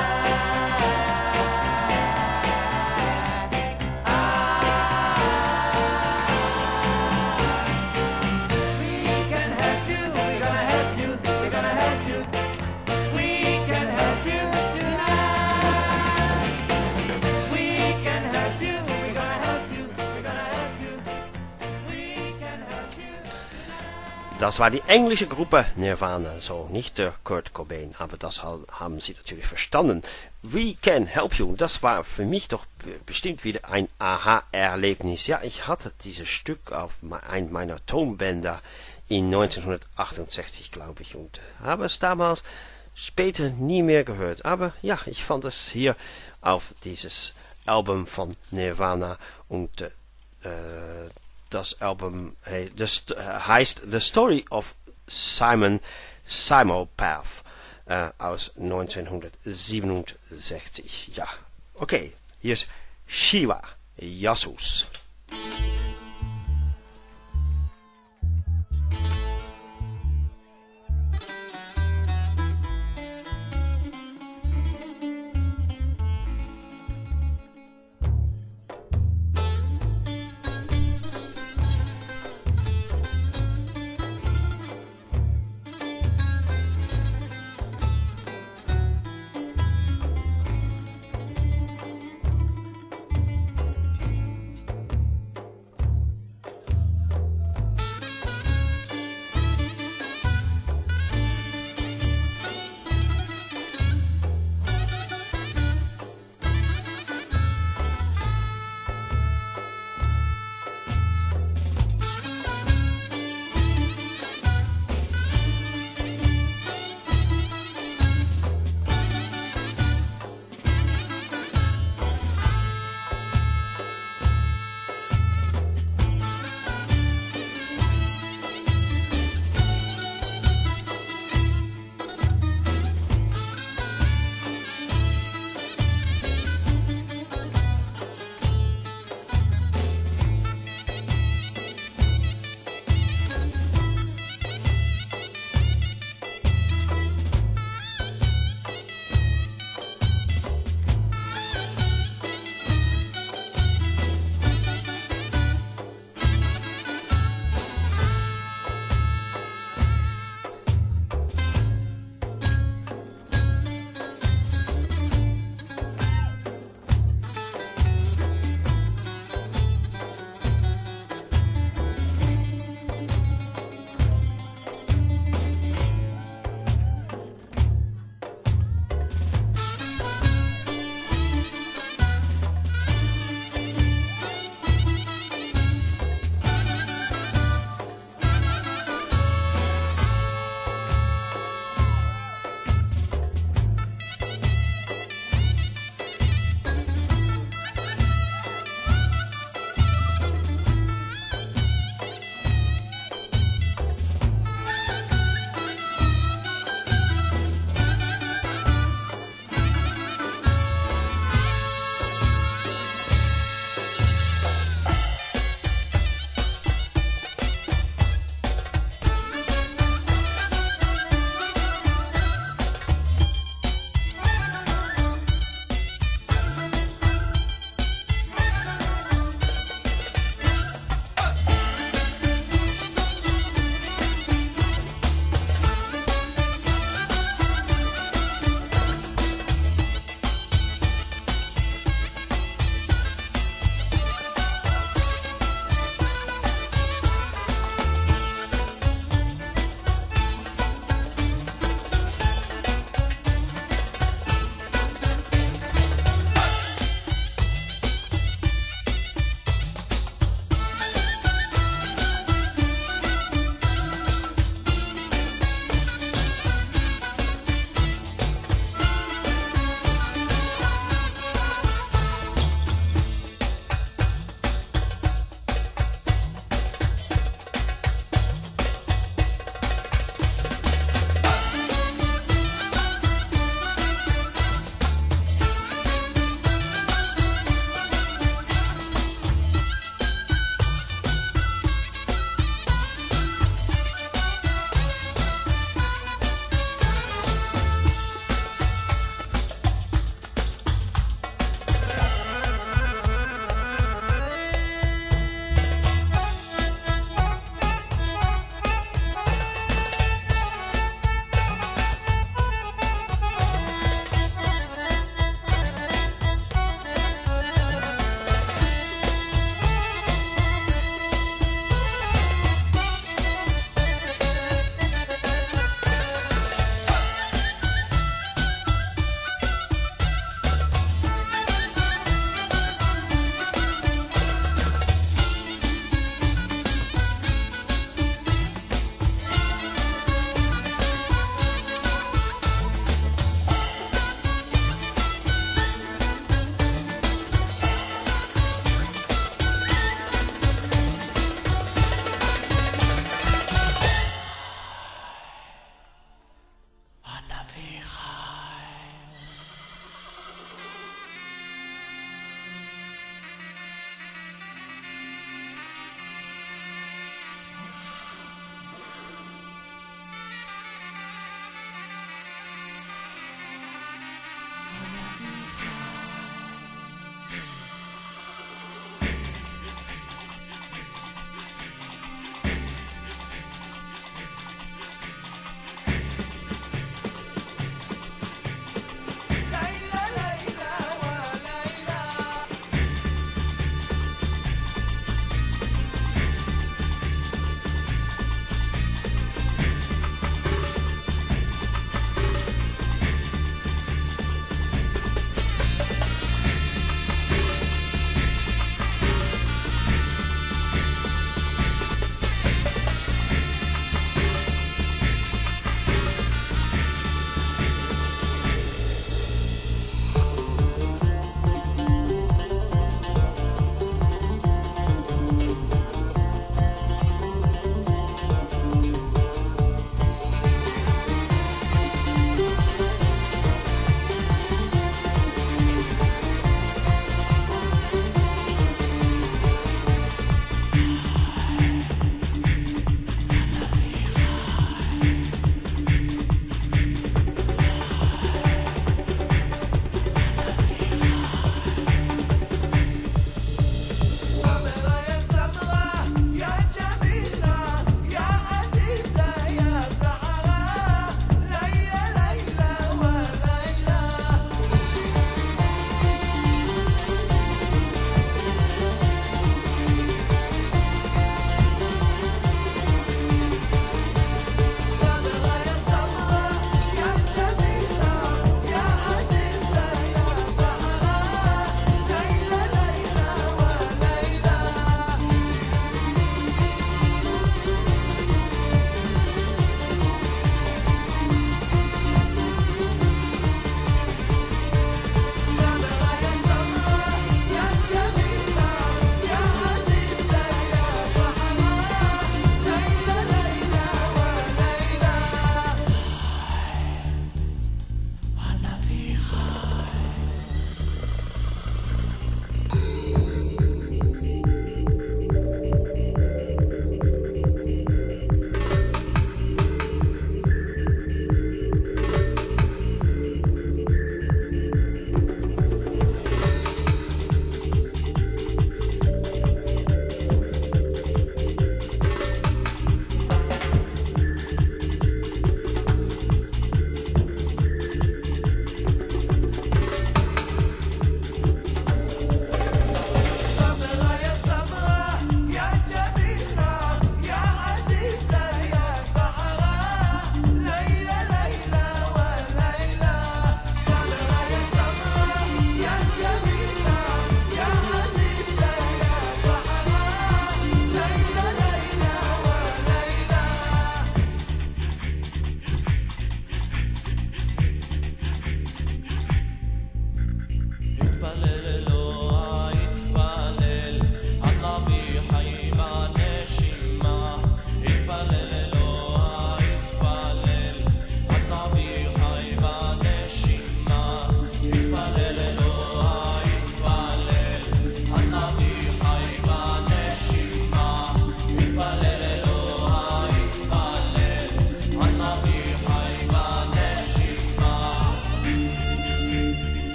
Das war die englische Gruppe Nirvana, so nicht der Kurt Cobain, aber das haben sie natürlich verstanden. We Can Help You, das war für mich doch bestimmt wieder ein Aha-Erlebnis. Ja, ich hatte dieses Stück auf einem meiner Tonbänder in neunzehnhundertachtundsechzig, glaube ich, und habe es damals später nie mehr gehört. Aber ja, ich fand es hier auf dieses Album von Nirvana und äh, das Album hey, das, äh, heißt The Story of Simon Simulpath äh, aus neunzehnhundertsiebenundsechzig. Ja, okay, hier ist Shiva Jesus.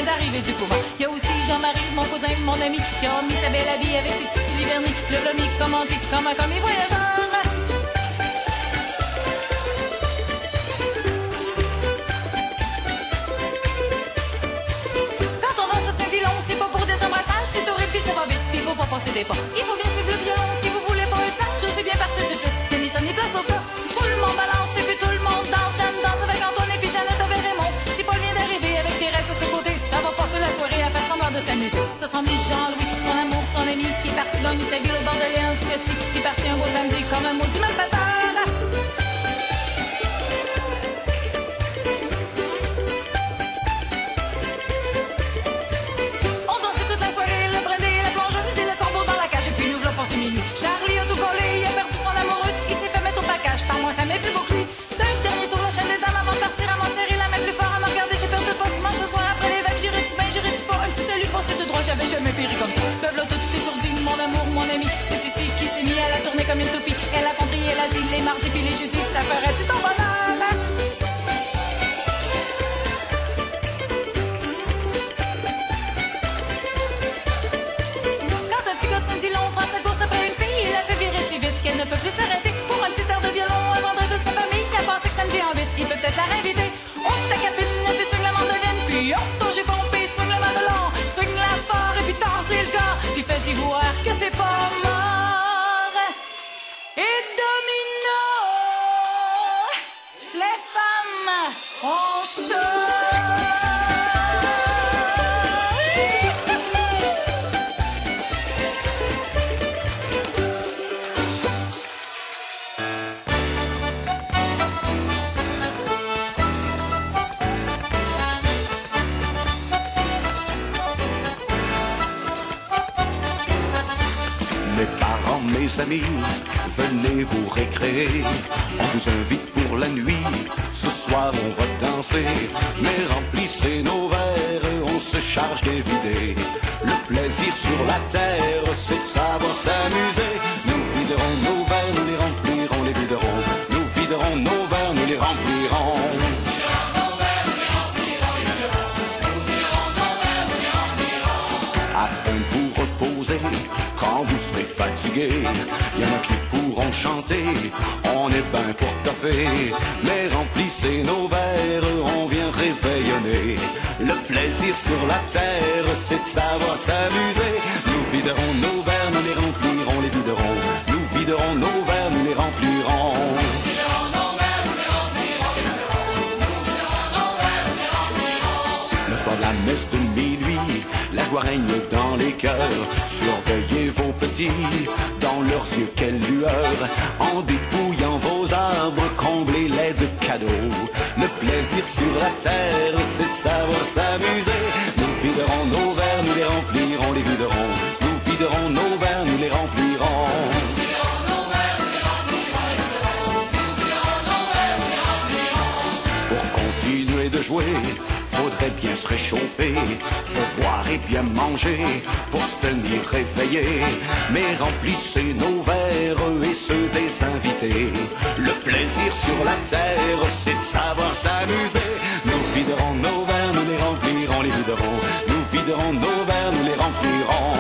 vient d'arriver du couvent. Il y a aussi Jean-Marie, mon cousin, mon ami, qui a mis sa belle habille avec ses petits vernis. Le remis, comme on dit, comme un commis voyageur. Quand on danse à Saint-Dilon, c'est pas pour des embrassages, c'est horrible puis ça va vite, puis il faut pas passer des pas. Il faut bien suivre le violon si vous voulez pas être sage, je sais bien partir tout de suite. Tenez, tenez place pour ça. Tout le monde balance et puis tout le monde danse. Jeanne danse avec Antoine et puis Jeannette avec Raymond. Si Paul vient d'arriver avec Thérèse à ses côtés, ça va passer la soirée à faire semblant de s'amuser. Ça s'ennuie de Jean-Louis, son amour, son ami, qui est parti gagner sa vie au bord de Léon Christie, qui est parti un beau samedi comme un maudit malfaiteur. On dansait toute la soirée, le bredé et la plongeuse et le corbeau dans la cage. Et puis nous voilà passé minuit. Charlie a tout collé, il a perdu son amoureuse, il s'est fait mettre au package. Par moi, ça m'est plus beau que lui. D'un dernier tour, la chaîne des dames avant de partir à m'enterrer la main plus fort à me regarder. J'ai peur de pas dimanche ce soir après les vagues. J'irai du bain, j'irai du pas. Un petit salut passé tout droit, j'avais jamais péri comme ça. Peuple là, tout étourdi, mon amour, mon ami. C'est ici qui s'est mis à la tournée comme une toupie. Elle a compris, elle a dit les mardis puis les jeudis, ça ferait-tu son bonheur? Quand un petit gars de Saint-Dilon prend sa course après une fille, il la fait virer si vite qu'elle ne peut plus s'arrêter. Pour un petit air de violon, un vendredi de sa famille, elle pensait que ça me vient vite, il peut peut-être la réinviter. On ta capine, puis swing la mandoline, puis hop, ton j'ai pompé, swing le mandolin, swing la fort, et puis torsez le corps, puis fais-y voir que t'es pas mort. Et domino, les femmes ont chaud. Mes parents, mes amis, venez vous récréer. On vous invite pour la nuit. Ce soir on va danser. Mais remplissez nos verres, on se charge de vider. Le plaisir sur la terre, c'est de savoir s'amuser. Nous viderons nos verres, nous les remplirons, les viderons. Nous viderons nos verres, nous les remplirons. Afin de vous reposer, quand vous serez fatigué, il y en a qui pourront chanter, on est ben pour toffer. Mais remplissez nos verres, on vient réveillonner. Le plaisir sur la terre, c'est de savoir s'amuser. Nous viderons nos verres, nous les remplirons, les viderons. Nous viderons nos verres, nous les remplirons. Le soir de la messe de minuit, la joie règne dans les cœurs. Surveillez vos petits, dans leurs yeux quelle lueur. En dépouillant vos arbres, comblez-les de cadeaux. Le plaisir sur la terre, c'est de savoir s'amuser. Nous viderons nos verres, nous les remplirons, les viderons. Nous viderons nos verres, nous les remplirons. Pour continuer de jouer, faudrait bien se réchauffer, faut boire et bien manger pour se tenir réveillé. Mais remplissez nos verres et ceux des invités. Le plaisir sur la terre, c'est de savoir s'amuser. Nous viderons nos verres, nous les remplirons, les viderons. Nous viderons nos verres, nous les remplirons.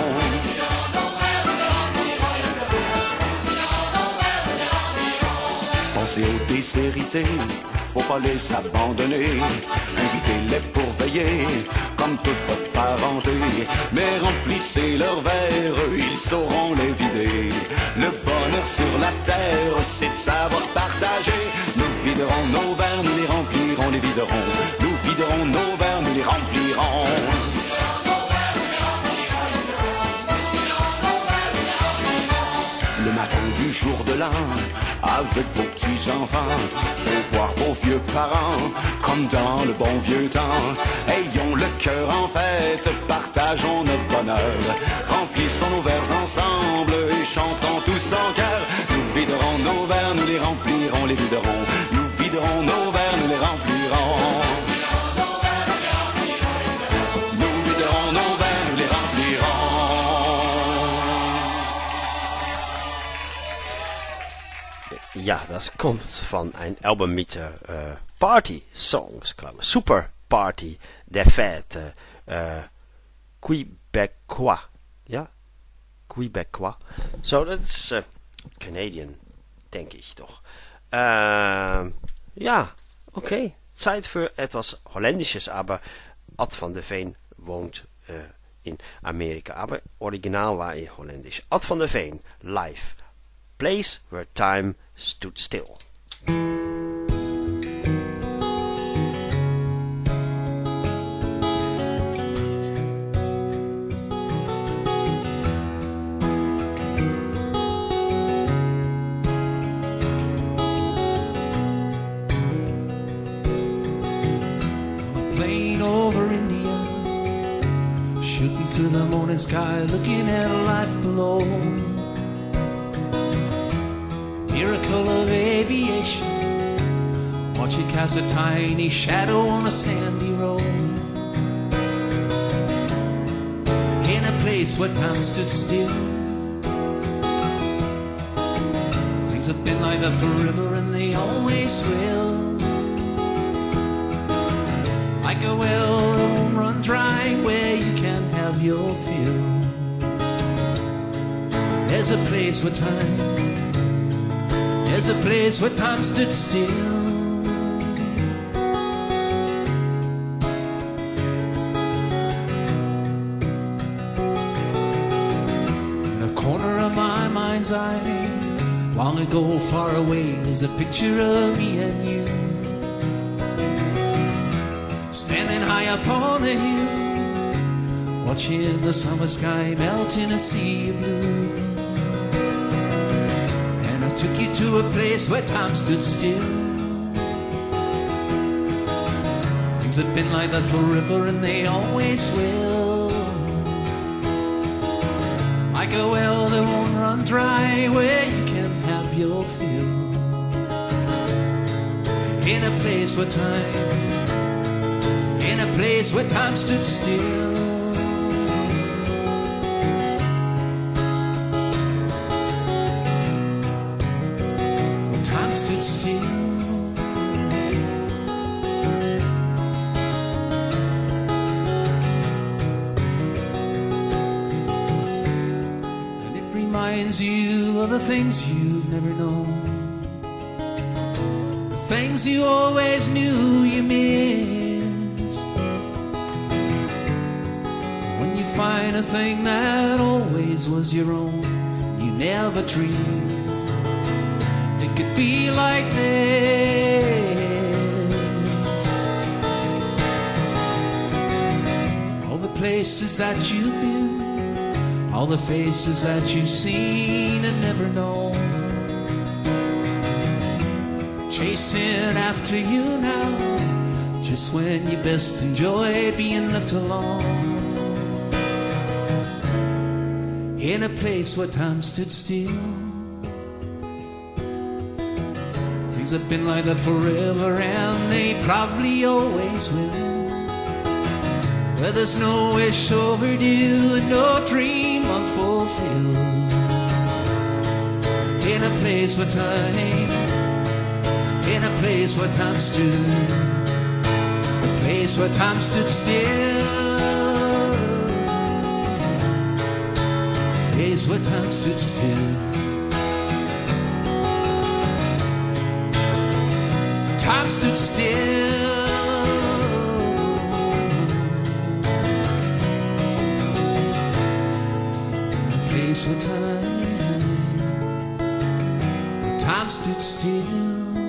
Pensez aux déshérités, faut pas les abandonner. Invitez-les pour veiller, comme toute votre parenté. Mais remplissez leurs verres, ils sauront les vider. Le bonheur sur la terre, c'est de savoir partager. Nous viderons nos verres, nous les remplirons, les viderons. Nous viderons nos verres, nous les remplirons. Le matin du jour de l'an, avec vos petits-enfants, faites voir vos vieux parents, comme dans le bon vieux temps. Ayons le cœur en fête, partageons notre bonheur. Remplissons nos verres ensemble et chantons tous en cœur. Nous viderons nos verres, nous les remplirons, les viderons. Nous viderons nos verres, nous les remplirons. Nous viderons nos verres, nous les remplirons. Ja, das kommt von einem Album mit äh, Party-Songs, glaube ich. Super Party, der Fête. uh, Quebecois. Ja, Quebecois. Zo, dat is uh, Canadian, denk ik toch. Uh, ja, oké. Okay. Zeit für etwas Holländisches, aber Ad van der Veen wohnt uh, in Amerika. Aber original war er Holländisch. Ad van der Veen, live. Place where time stood still. Through the morning sky, looking at life below. Miracle of aviation, watch it cast a tiny shadow on a sandy road. In a place where time stood still, things have been like that forever and they always will. Like a well that won't run dry, where you can have your fill. There's a place where time, there's a place where time stood still. In a corner of my mind's eye, long ago, far away, there's a picture of me and you. Standing high upon the hill, watching the summer sky melt in a sea of blue. And I took you to a place where time stood still. Things have been like that forever and they always will. Like a well that won't run dry, where you can have your fill. In a place where time, in a place where time stood still. Where time stood still. And it reminds you of the things you've never known, the things you always knew you missed. Find a thing that always was your own, you never dreamed it could be like this. All the places that you've been, all the faces that you've seen and never known, chasing after you now, just when you best enjoy being left alone. In a place where time stood still, things have been like that forever and they probably always will. Where there's no wish overdue and no dream unfulfilled. In a place where time, in a place where time stood, a place where time stood still. Place where time stood still. Time stood still. A place where time, where time stood still.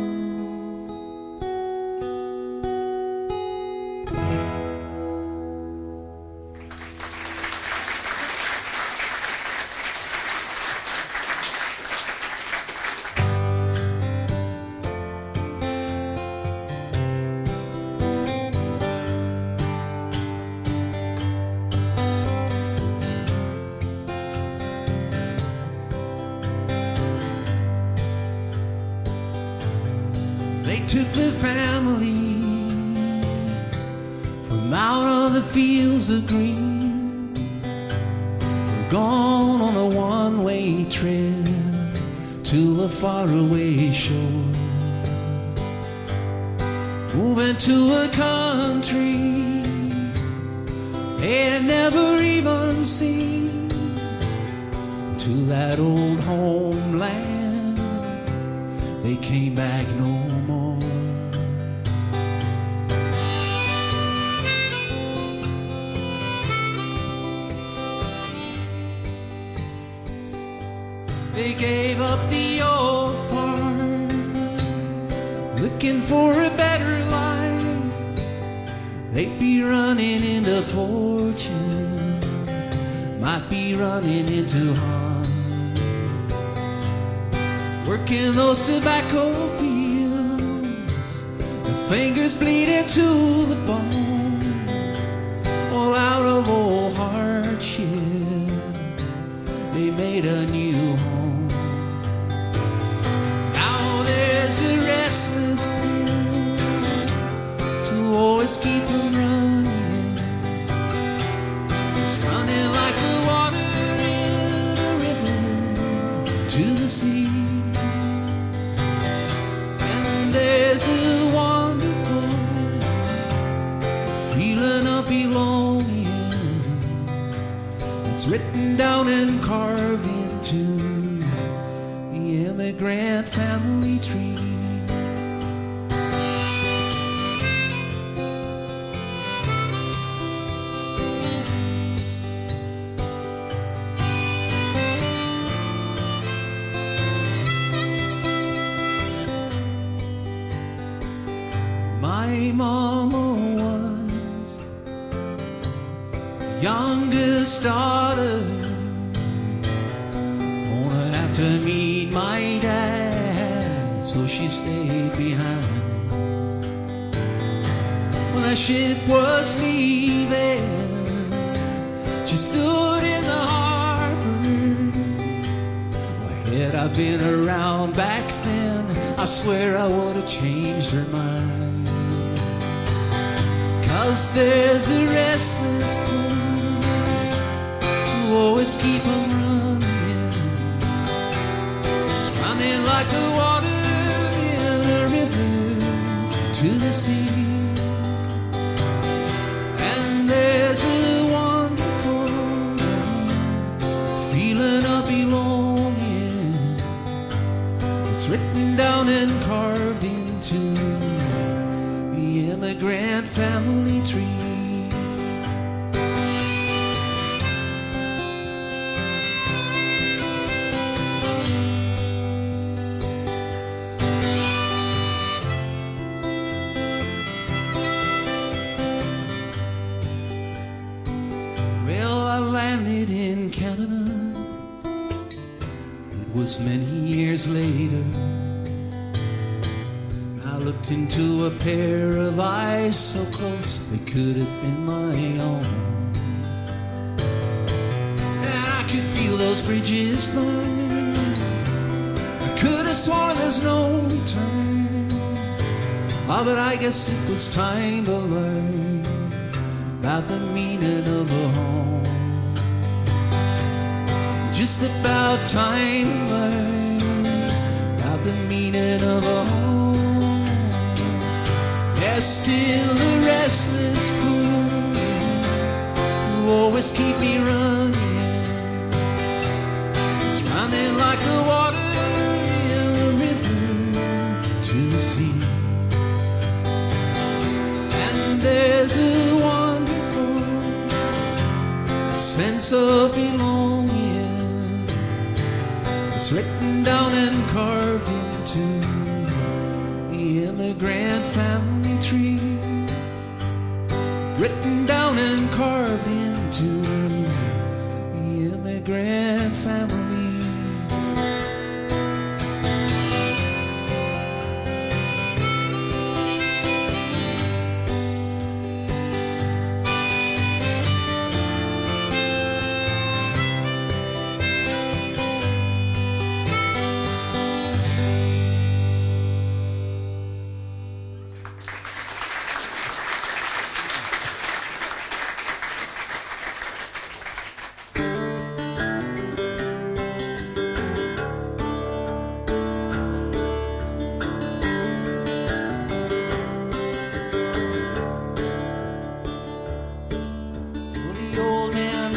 Took the family from out of the fields of green. We're gone on a one-way trip to a faraway shore, moving to a country they had never even seen to that old homeland. They came back no more. They gave up the old farm, looking for a better life. They'd be running into fortune, might be running into harm, working those tobacco fields, their fingers bleeding to the bone, all out of old hardship. They made a new home. There's a restless pool to always keep them running. It's running like the water in a river to the sea. And there's a wonderful feeling of belonging. It's written down and carved into the immigrant family tree. My mama was youngest daughter, gonna have to meet my dad, so she stayed behind. When the ship was leaving, she stood in the harbor. Well, had I been around back then, I swear I would have changed her mind. 'Cause there's a restless pool who always keep on running. It's running like the water in a river to the sea. And there's a wonderful feeling of belonging. It's written down and carved into the immigrant family tree. Well, I landed in Canada. It was many years later. I looked into a pair of eyes so close they could have been my own. And I could feel those bridges burn. I could have sworn there's no return. Oh, but I guess it was time to learn about the meaning of a home. Just about time to learn about the meaning of a home. There's still a restless pool who always keep me running. It's running like the water in a river to the sea. And there's a wonderful sense of belonging. It's written down and carved into the immigrant family tree. Written down and carved into the immigrant family.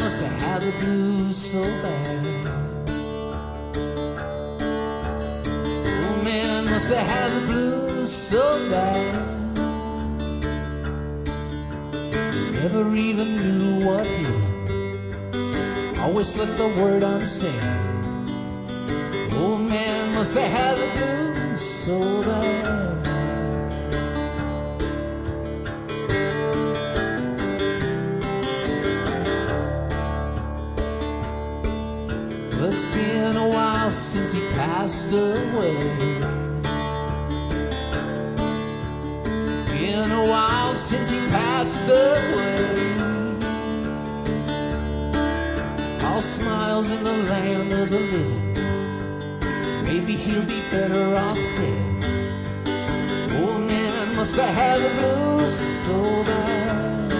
must have had the blues so bad. Old man must have had the blues so bad. Never even knew what hit him. Always let the word unsaid. Old man must have had the blues so bad. Well, it's been a while since he passed away. Been a while since he passed away. All smiles in the land of the living. Maybe he'll be better off dead. Old man must have had the blues so bad.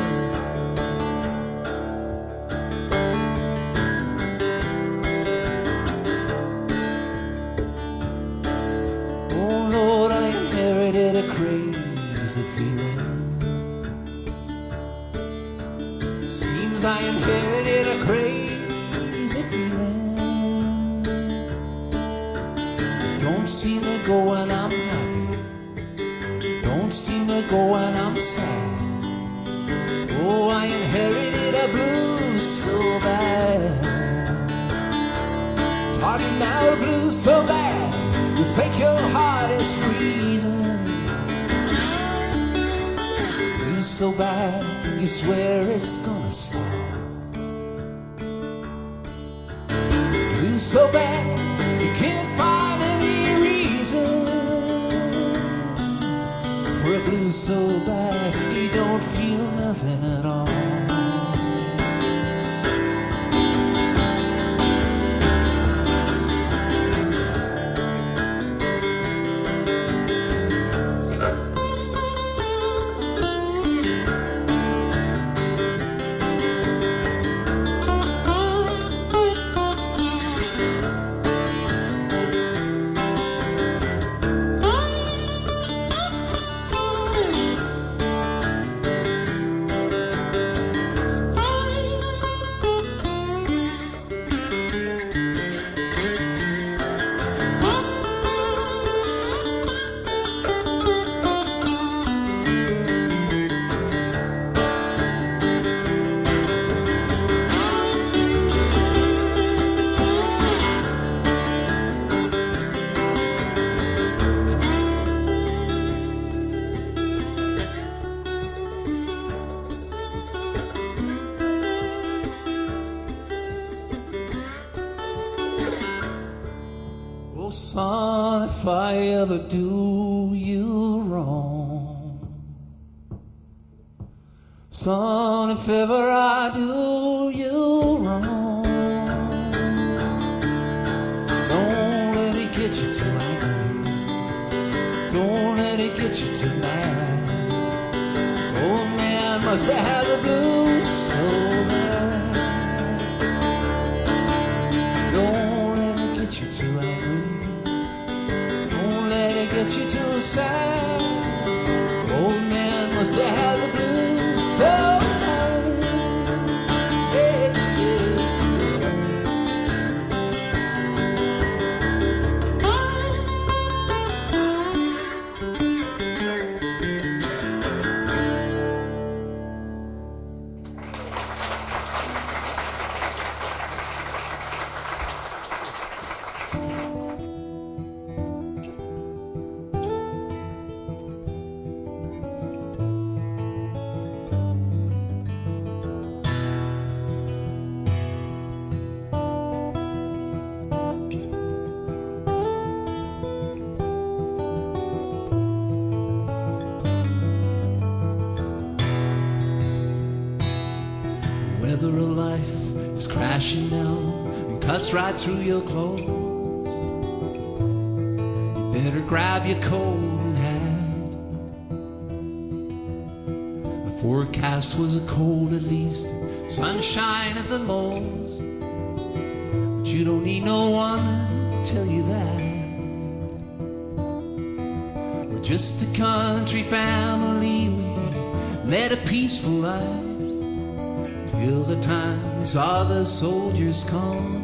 Oh Lord, I inherited a crazy feeling. Seems I inherited a crazy feeling. Don't seem to go when I'm happy. Don't seem to go when I'm sad. Oh, I inherited a blues so bad. Talking about blues so bad, you think your heart is freezing. Blues so bad, you swear it's gonna stop. Blues so bad, you can't find any reason. For a blues so bad, you don't feel nothing at all. Oh, son, if I ever do you wrong, son, if ever I do you wrong, don't let it get you too angry, don't let it get you too mad. Old man must have had the blues so bad. Don't let it get you too angry, get you too sad. Old man must have had the blues so bad. Yeah, weather of life is crashing down and cuts right through your clothes. You better grab your coat and hat. The forecast was a cold at least, sunshine at the most, but you don't need no one to tell you that. We're just a country family, we led a peaceful life. till the time we saw the soldiers come.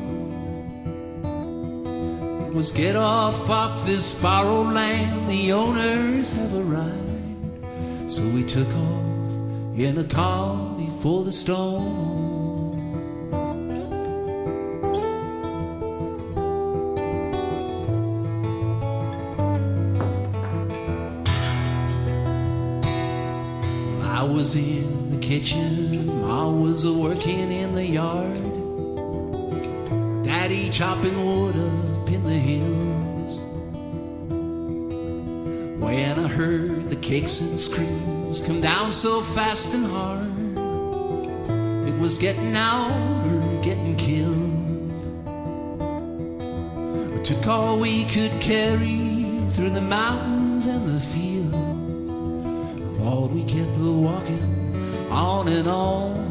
It was get off off this borrowed land, the owners have arrived. So we took off in a car before the storm. I was in the kitchen, I was working in the yard, Daddy chopping wood up in the hills. When I heard the kicks and screams come down so fast and hard, it was getting out or getting killed. We took all we could carry through the mountains and the fields. Lord, we kept walking on and on,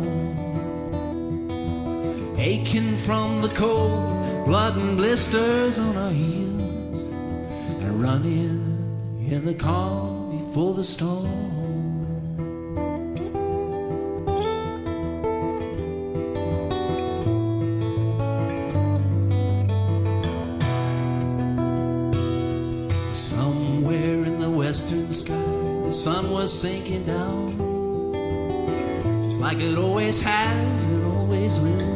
aching from the cold, blood and blisters on our heels, and running in the calm before the storm. Somewhere in the western sky, the sun was sinking down, just like it always has and always will.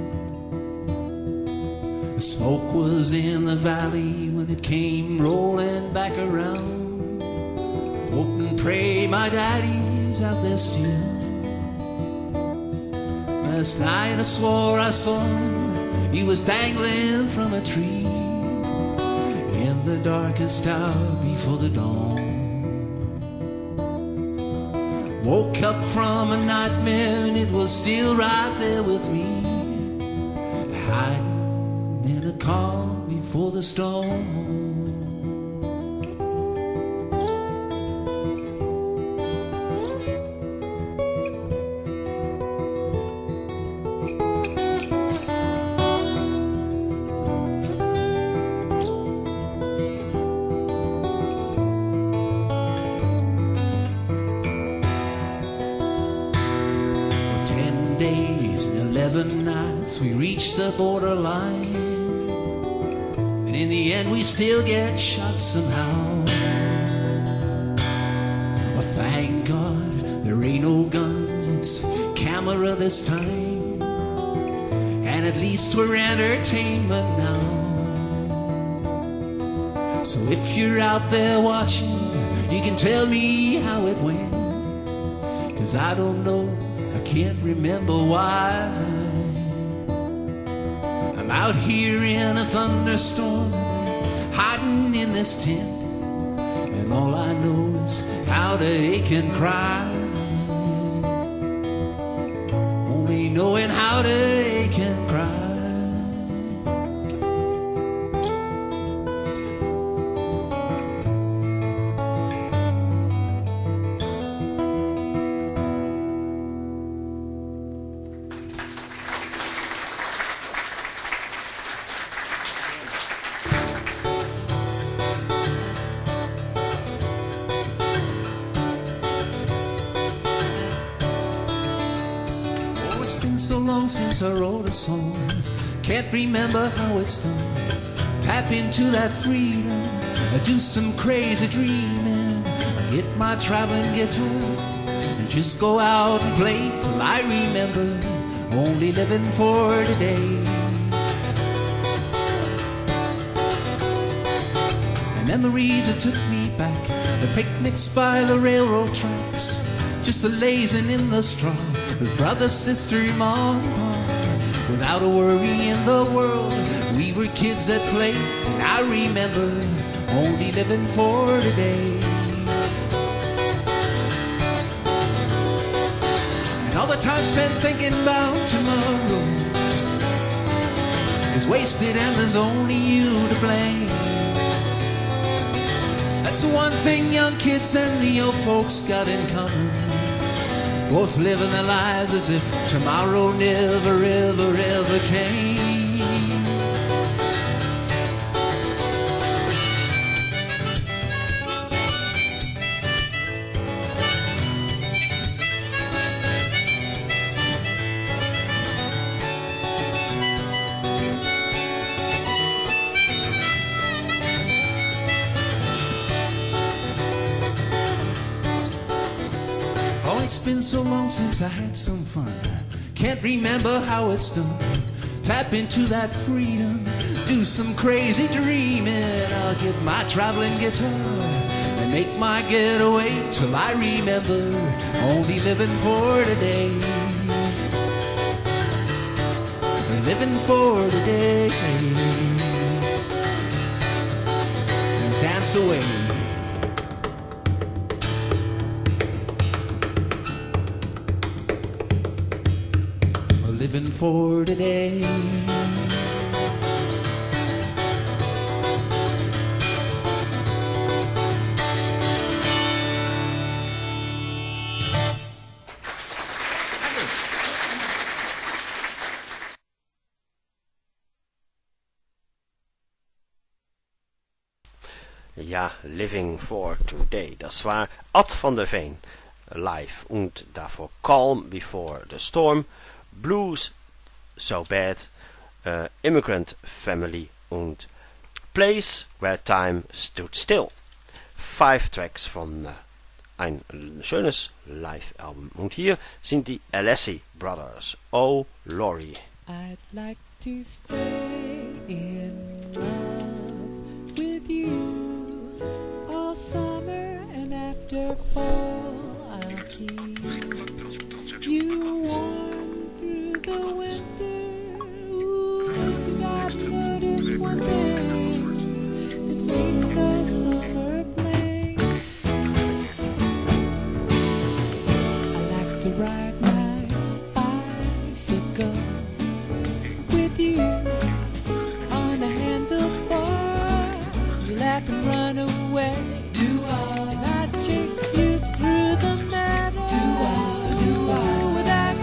The smoke was in the valley when it came rolling back around. Hope and pray my daddy's out there still. Last night I swore I saw him, he was dangling from a tree in the darkest hour before the dawn. Woke up from a nightmare and it was still right there with me, hiding in a car before the storm. Nights we reached the borderline, and in the end we still get shot somehow. Well, thank God there ain't no guns, it's camera this time, and at least we're entertainment now. So if you're out there watching, you can tell me how it went, 'cause I don't know, I can't remember why. I'm out here in a thunderstorm, hiding in this tent, and all I know is how to ache and cry. Only knowing how to ache and cry. So long since I wrote a song, can't remember how it's done. Tap into that freedom, do some crazy dreaming, get my traveling guitar and just go out and play till I remember only living for today. And memories that took me back, the picnics by the railroad tracks, just the lazing in the straw with brother, sister, mom, pop. Without a worry in the world, we were kids that played, and I remember only living for today. And all the time spent thinking about tomorrow is wasted, and there's only you to blame. That's the one thing young kids and the old folks got in common, both living their lives as if tomorrow never, ever, ever came. Oh, it's been so long since I had some fun. Can't remember how it's done. Tap into that freedom, do some crazy dreaming. I'll get my traveling guitar and make my getaway till I remember only living for today. Living for today. And dance away. Living for today. Ja, Living for Today. Das war Ad van der Veen live. Und davor Calm Before the Storm, Blues So Bad, uh, Immigrant Family und Place Where Time Stood Still. Five Tracks von uh, ein schönes Live-Album. Und hier sind die Alessi Brothers. Oh, Laurie. I'd like to stay in love with you all summer, and after fall I'll keep you warm through the winter. Ooh, 'cause I've noticed one thing, this ain't no summer place. I like to ride my bicycle with you on a handlebar. You laugh and run away. Do I? And I chase you through the meadow. Do I? Do I? Without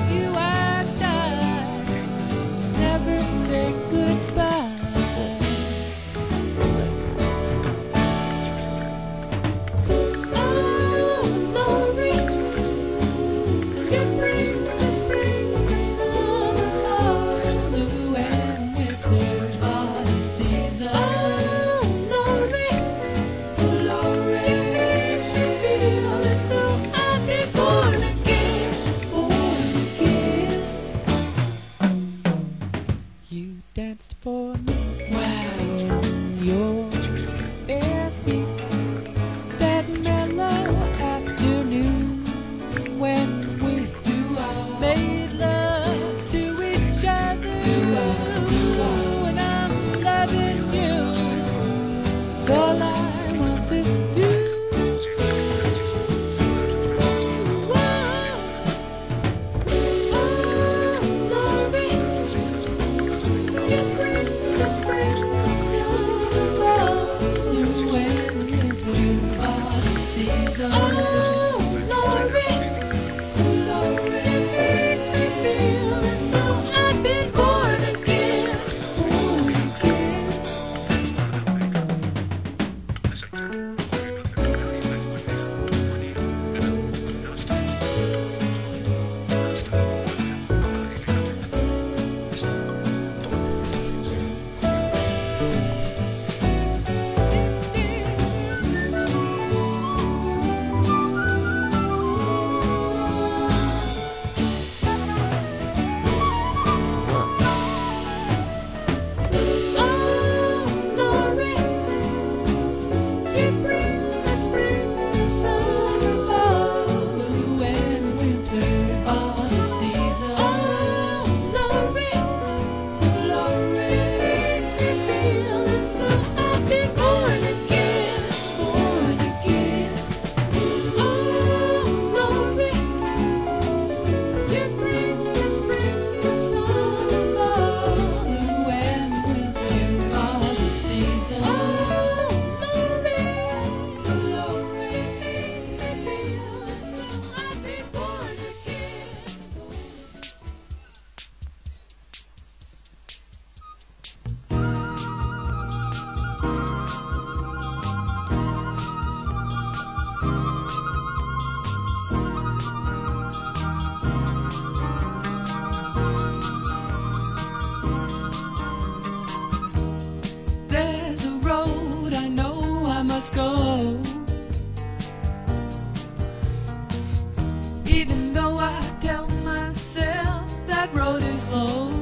even though I tell myself that road is closed.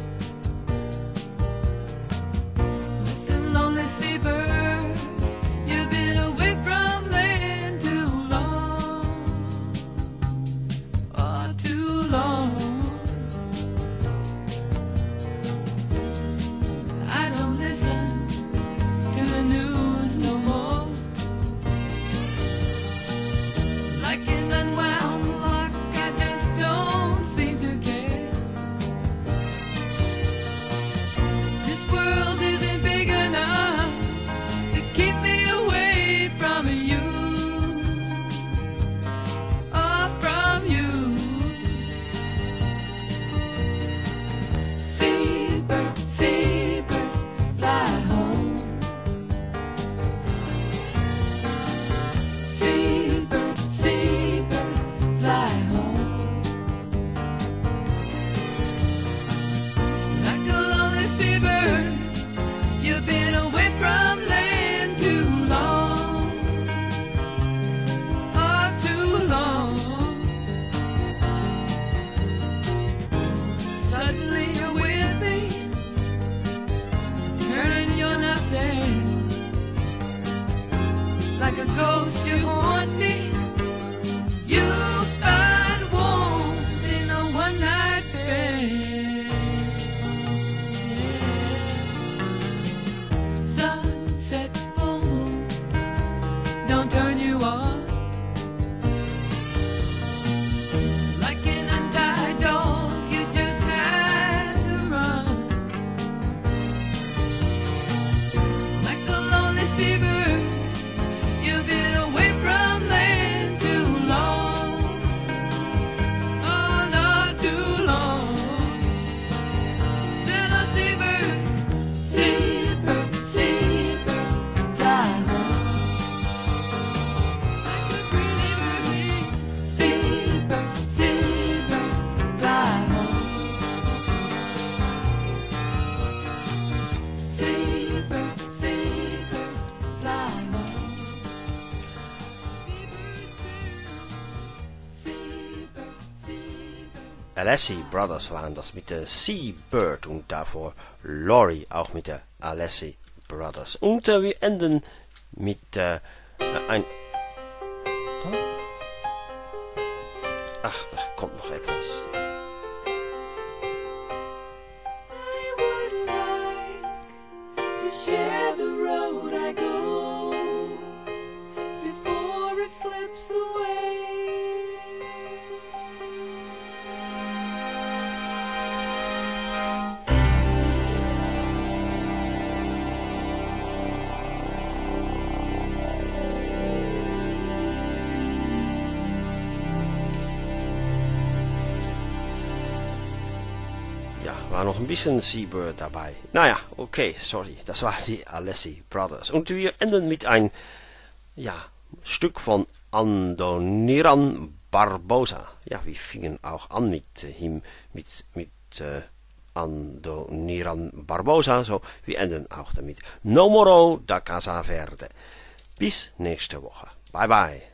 Listen, lonely seabird, you've been away from land too long, oh, too long. I don't listen to the news no more. Like an unwound lock, I just don't seem to care. This world isn't big enough to keep me away from you, oh, from you. Seabird, seabird, fly home. Seabird, seabird, fly home. Like a lonely seabird, you've been away from land too long, oh, too long. Suddenly you're with me, turning you're not there. Like a ghost you haunt me, you find warmth in a one-night bed. Sunset's full moon, don't turn you on. Like an untied dog, you just had to run. Like a lonely seabird, you've been away from land too long, oh, not too long. Said a seabird, seabird, seabird, fly home. Like a pretty bird, seabird, seabird, fly home. Seabird, seabird, fly home. Alessi Brothers waren das mit der Seabird und davor Laurie auch mit der Alessi Brothers. Und äh, wir enden mit äh, ein... Oh. Ach, da kommt noch etwas. I would like to share the road I go before it slips away. Ja, war noch ein bisschen Seabird dabei. Naja, okay, sorry, das war die Alessi Brothers. Und wir enden mit ein, ja, Stück von Adoniran Barbosa. Ja, wir fingen auch an mit ihm, mit, mit äh, Adoniran Barbosa. So, wir enden auch damit. No Moro da Casa Verde. Bis nächste Woche. Bye bye.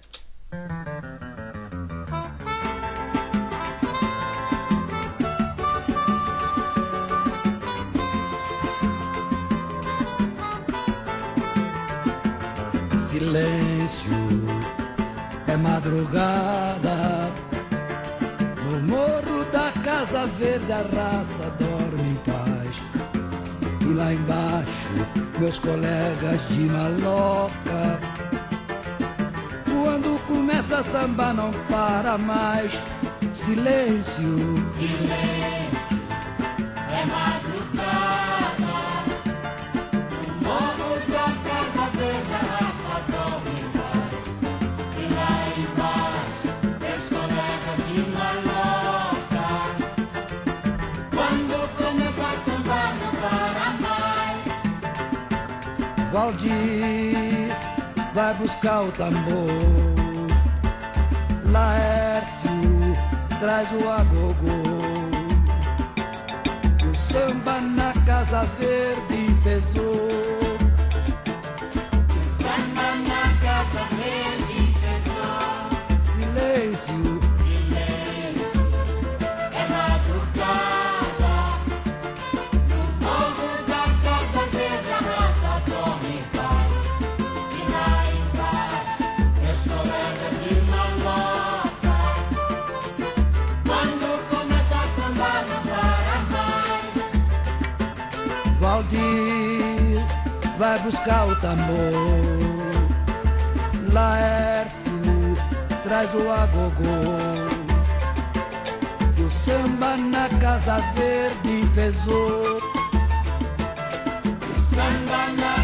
Silêncio, é madrugada. No morro da Casa Verde a raça dorme em paz. E lá embaixo, meus colegas de maloca. Quando começa a samba não para mais. Silêncio, Silêncio, é madrugada. No morro da Casa Verde a raça dorme em paz. E lá embaixo, meus colegas de maloca. Quando começa a samba não para mais. Valdir vai buscar o tambor. Laércio traz o agogô. O samba na Casa Verde enfezou. O samba na Casa Verde enfezou. Silêncio, Silêncio. vai buscar o tambor. Laércio traz o agogô. E o samba na Casa Verde enfezou. O samba na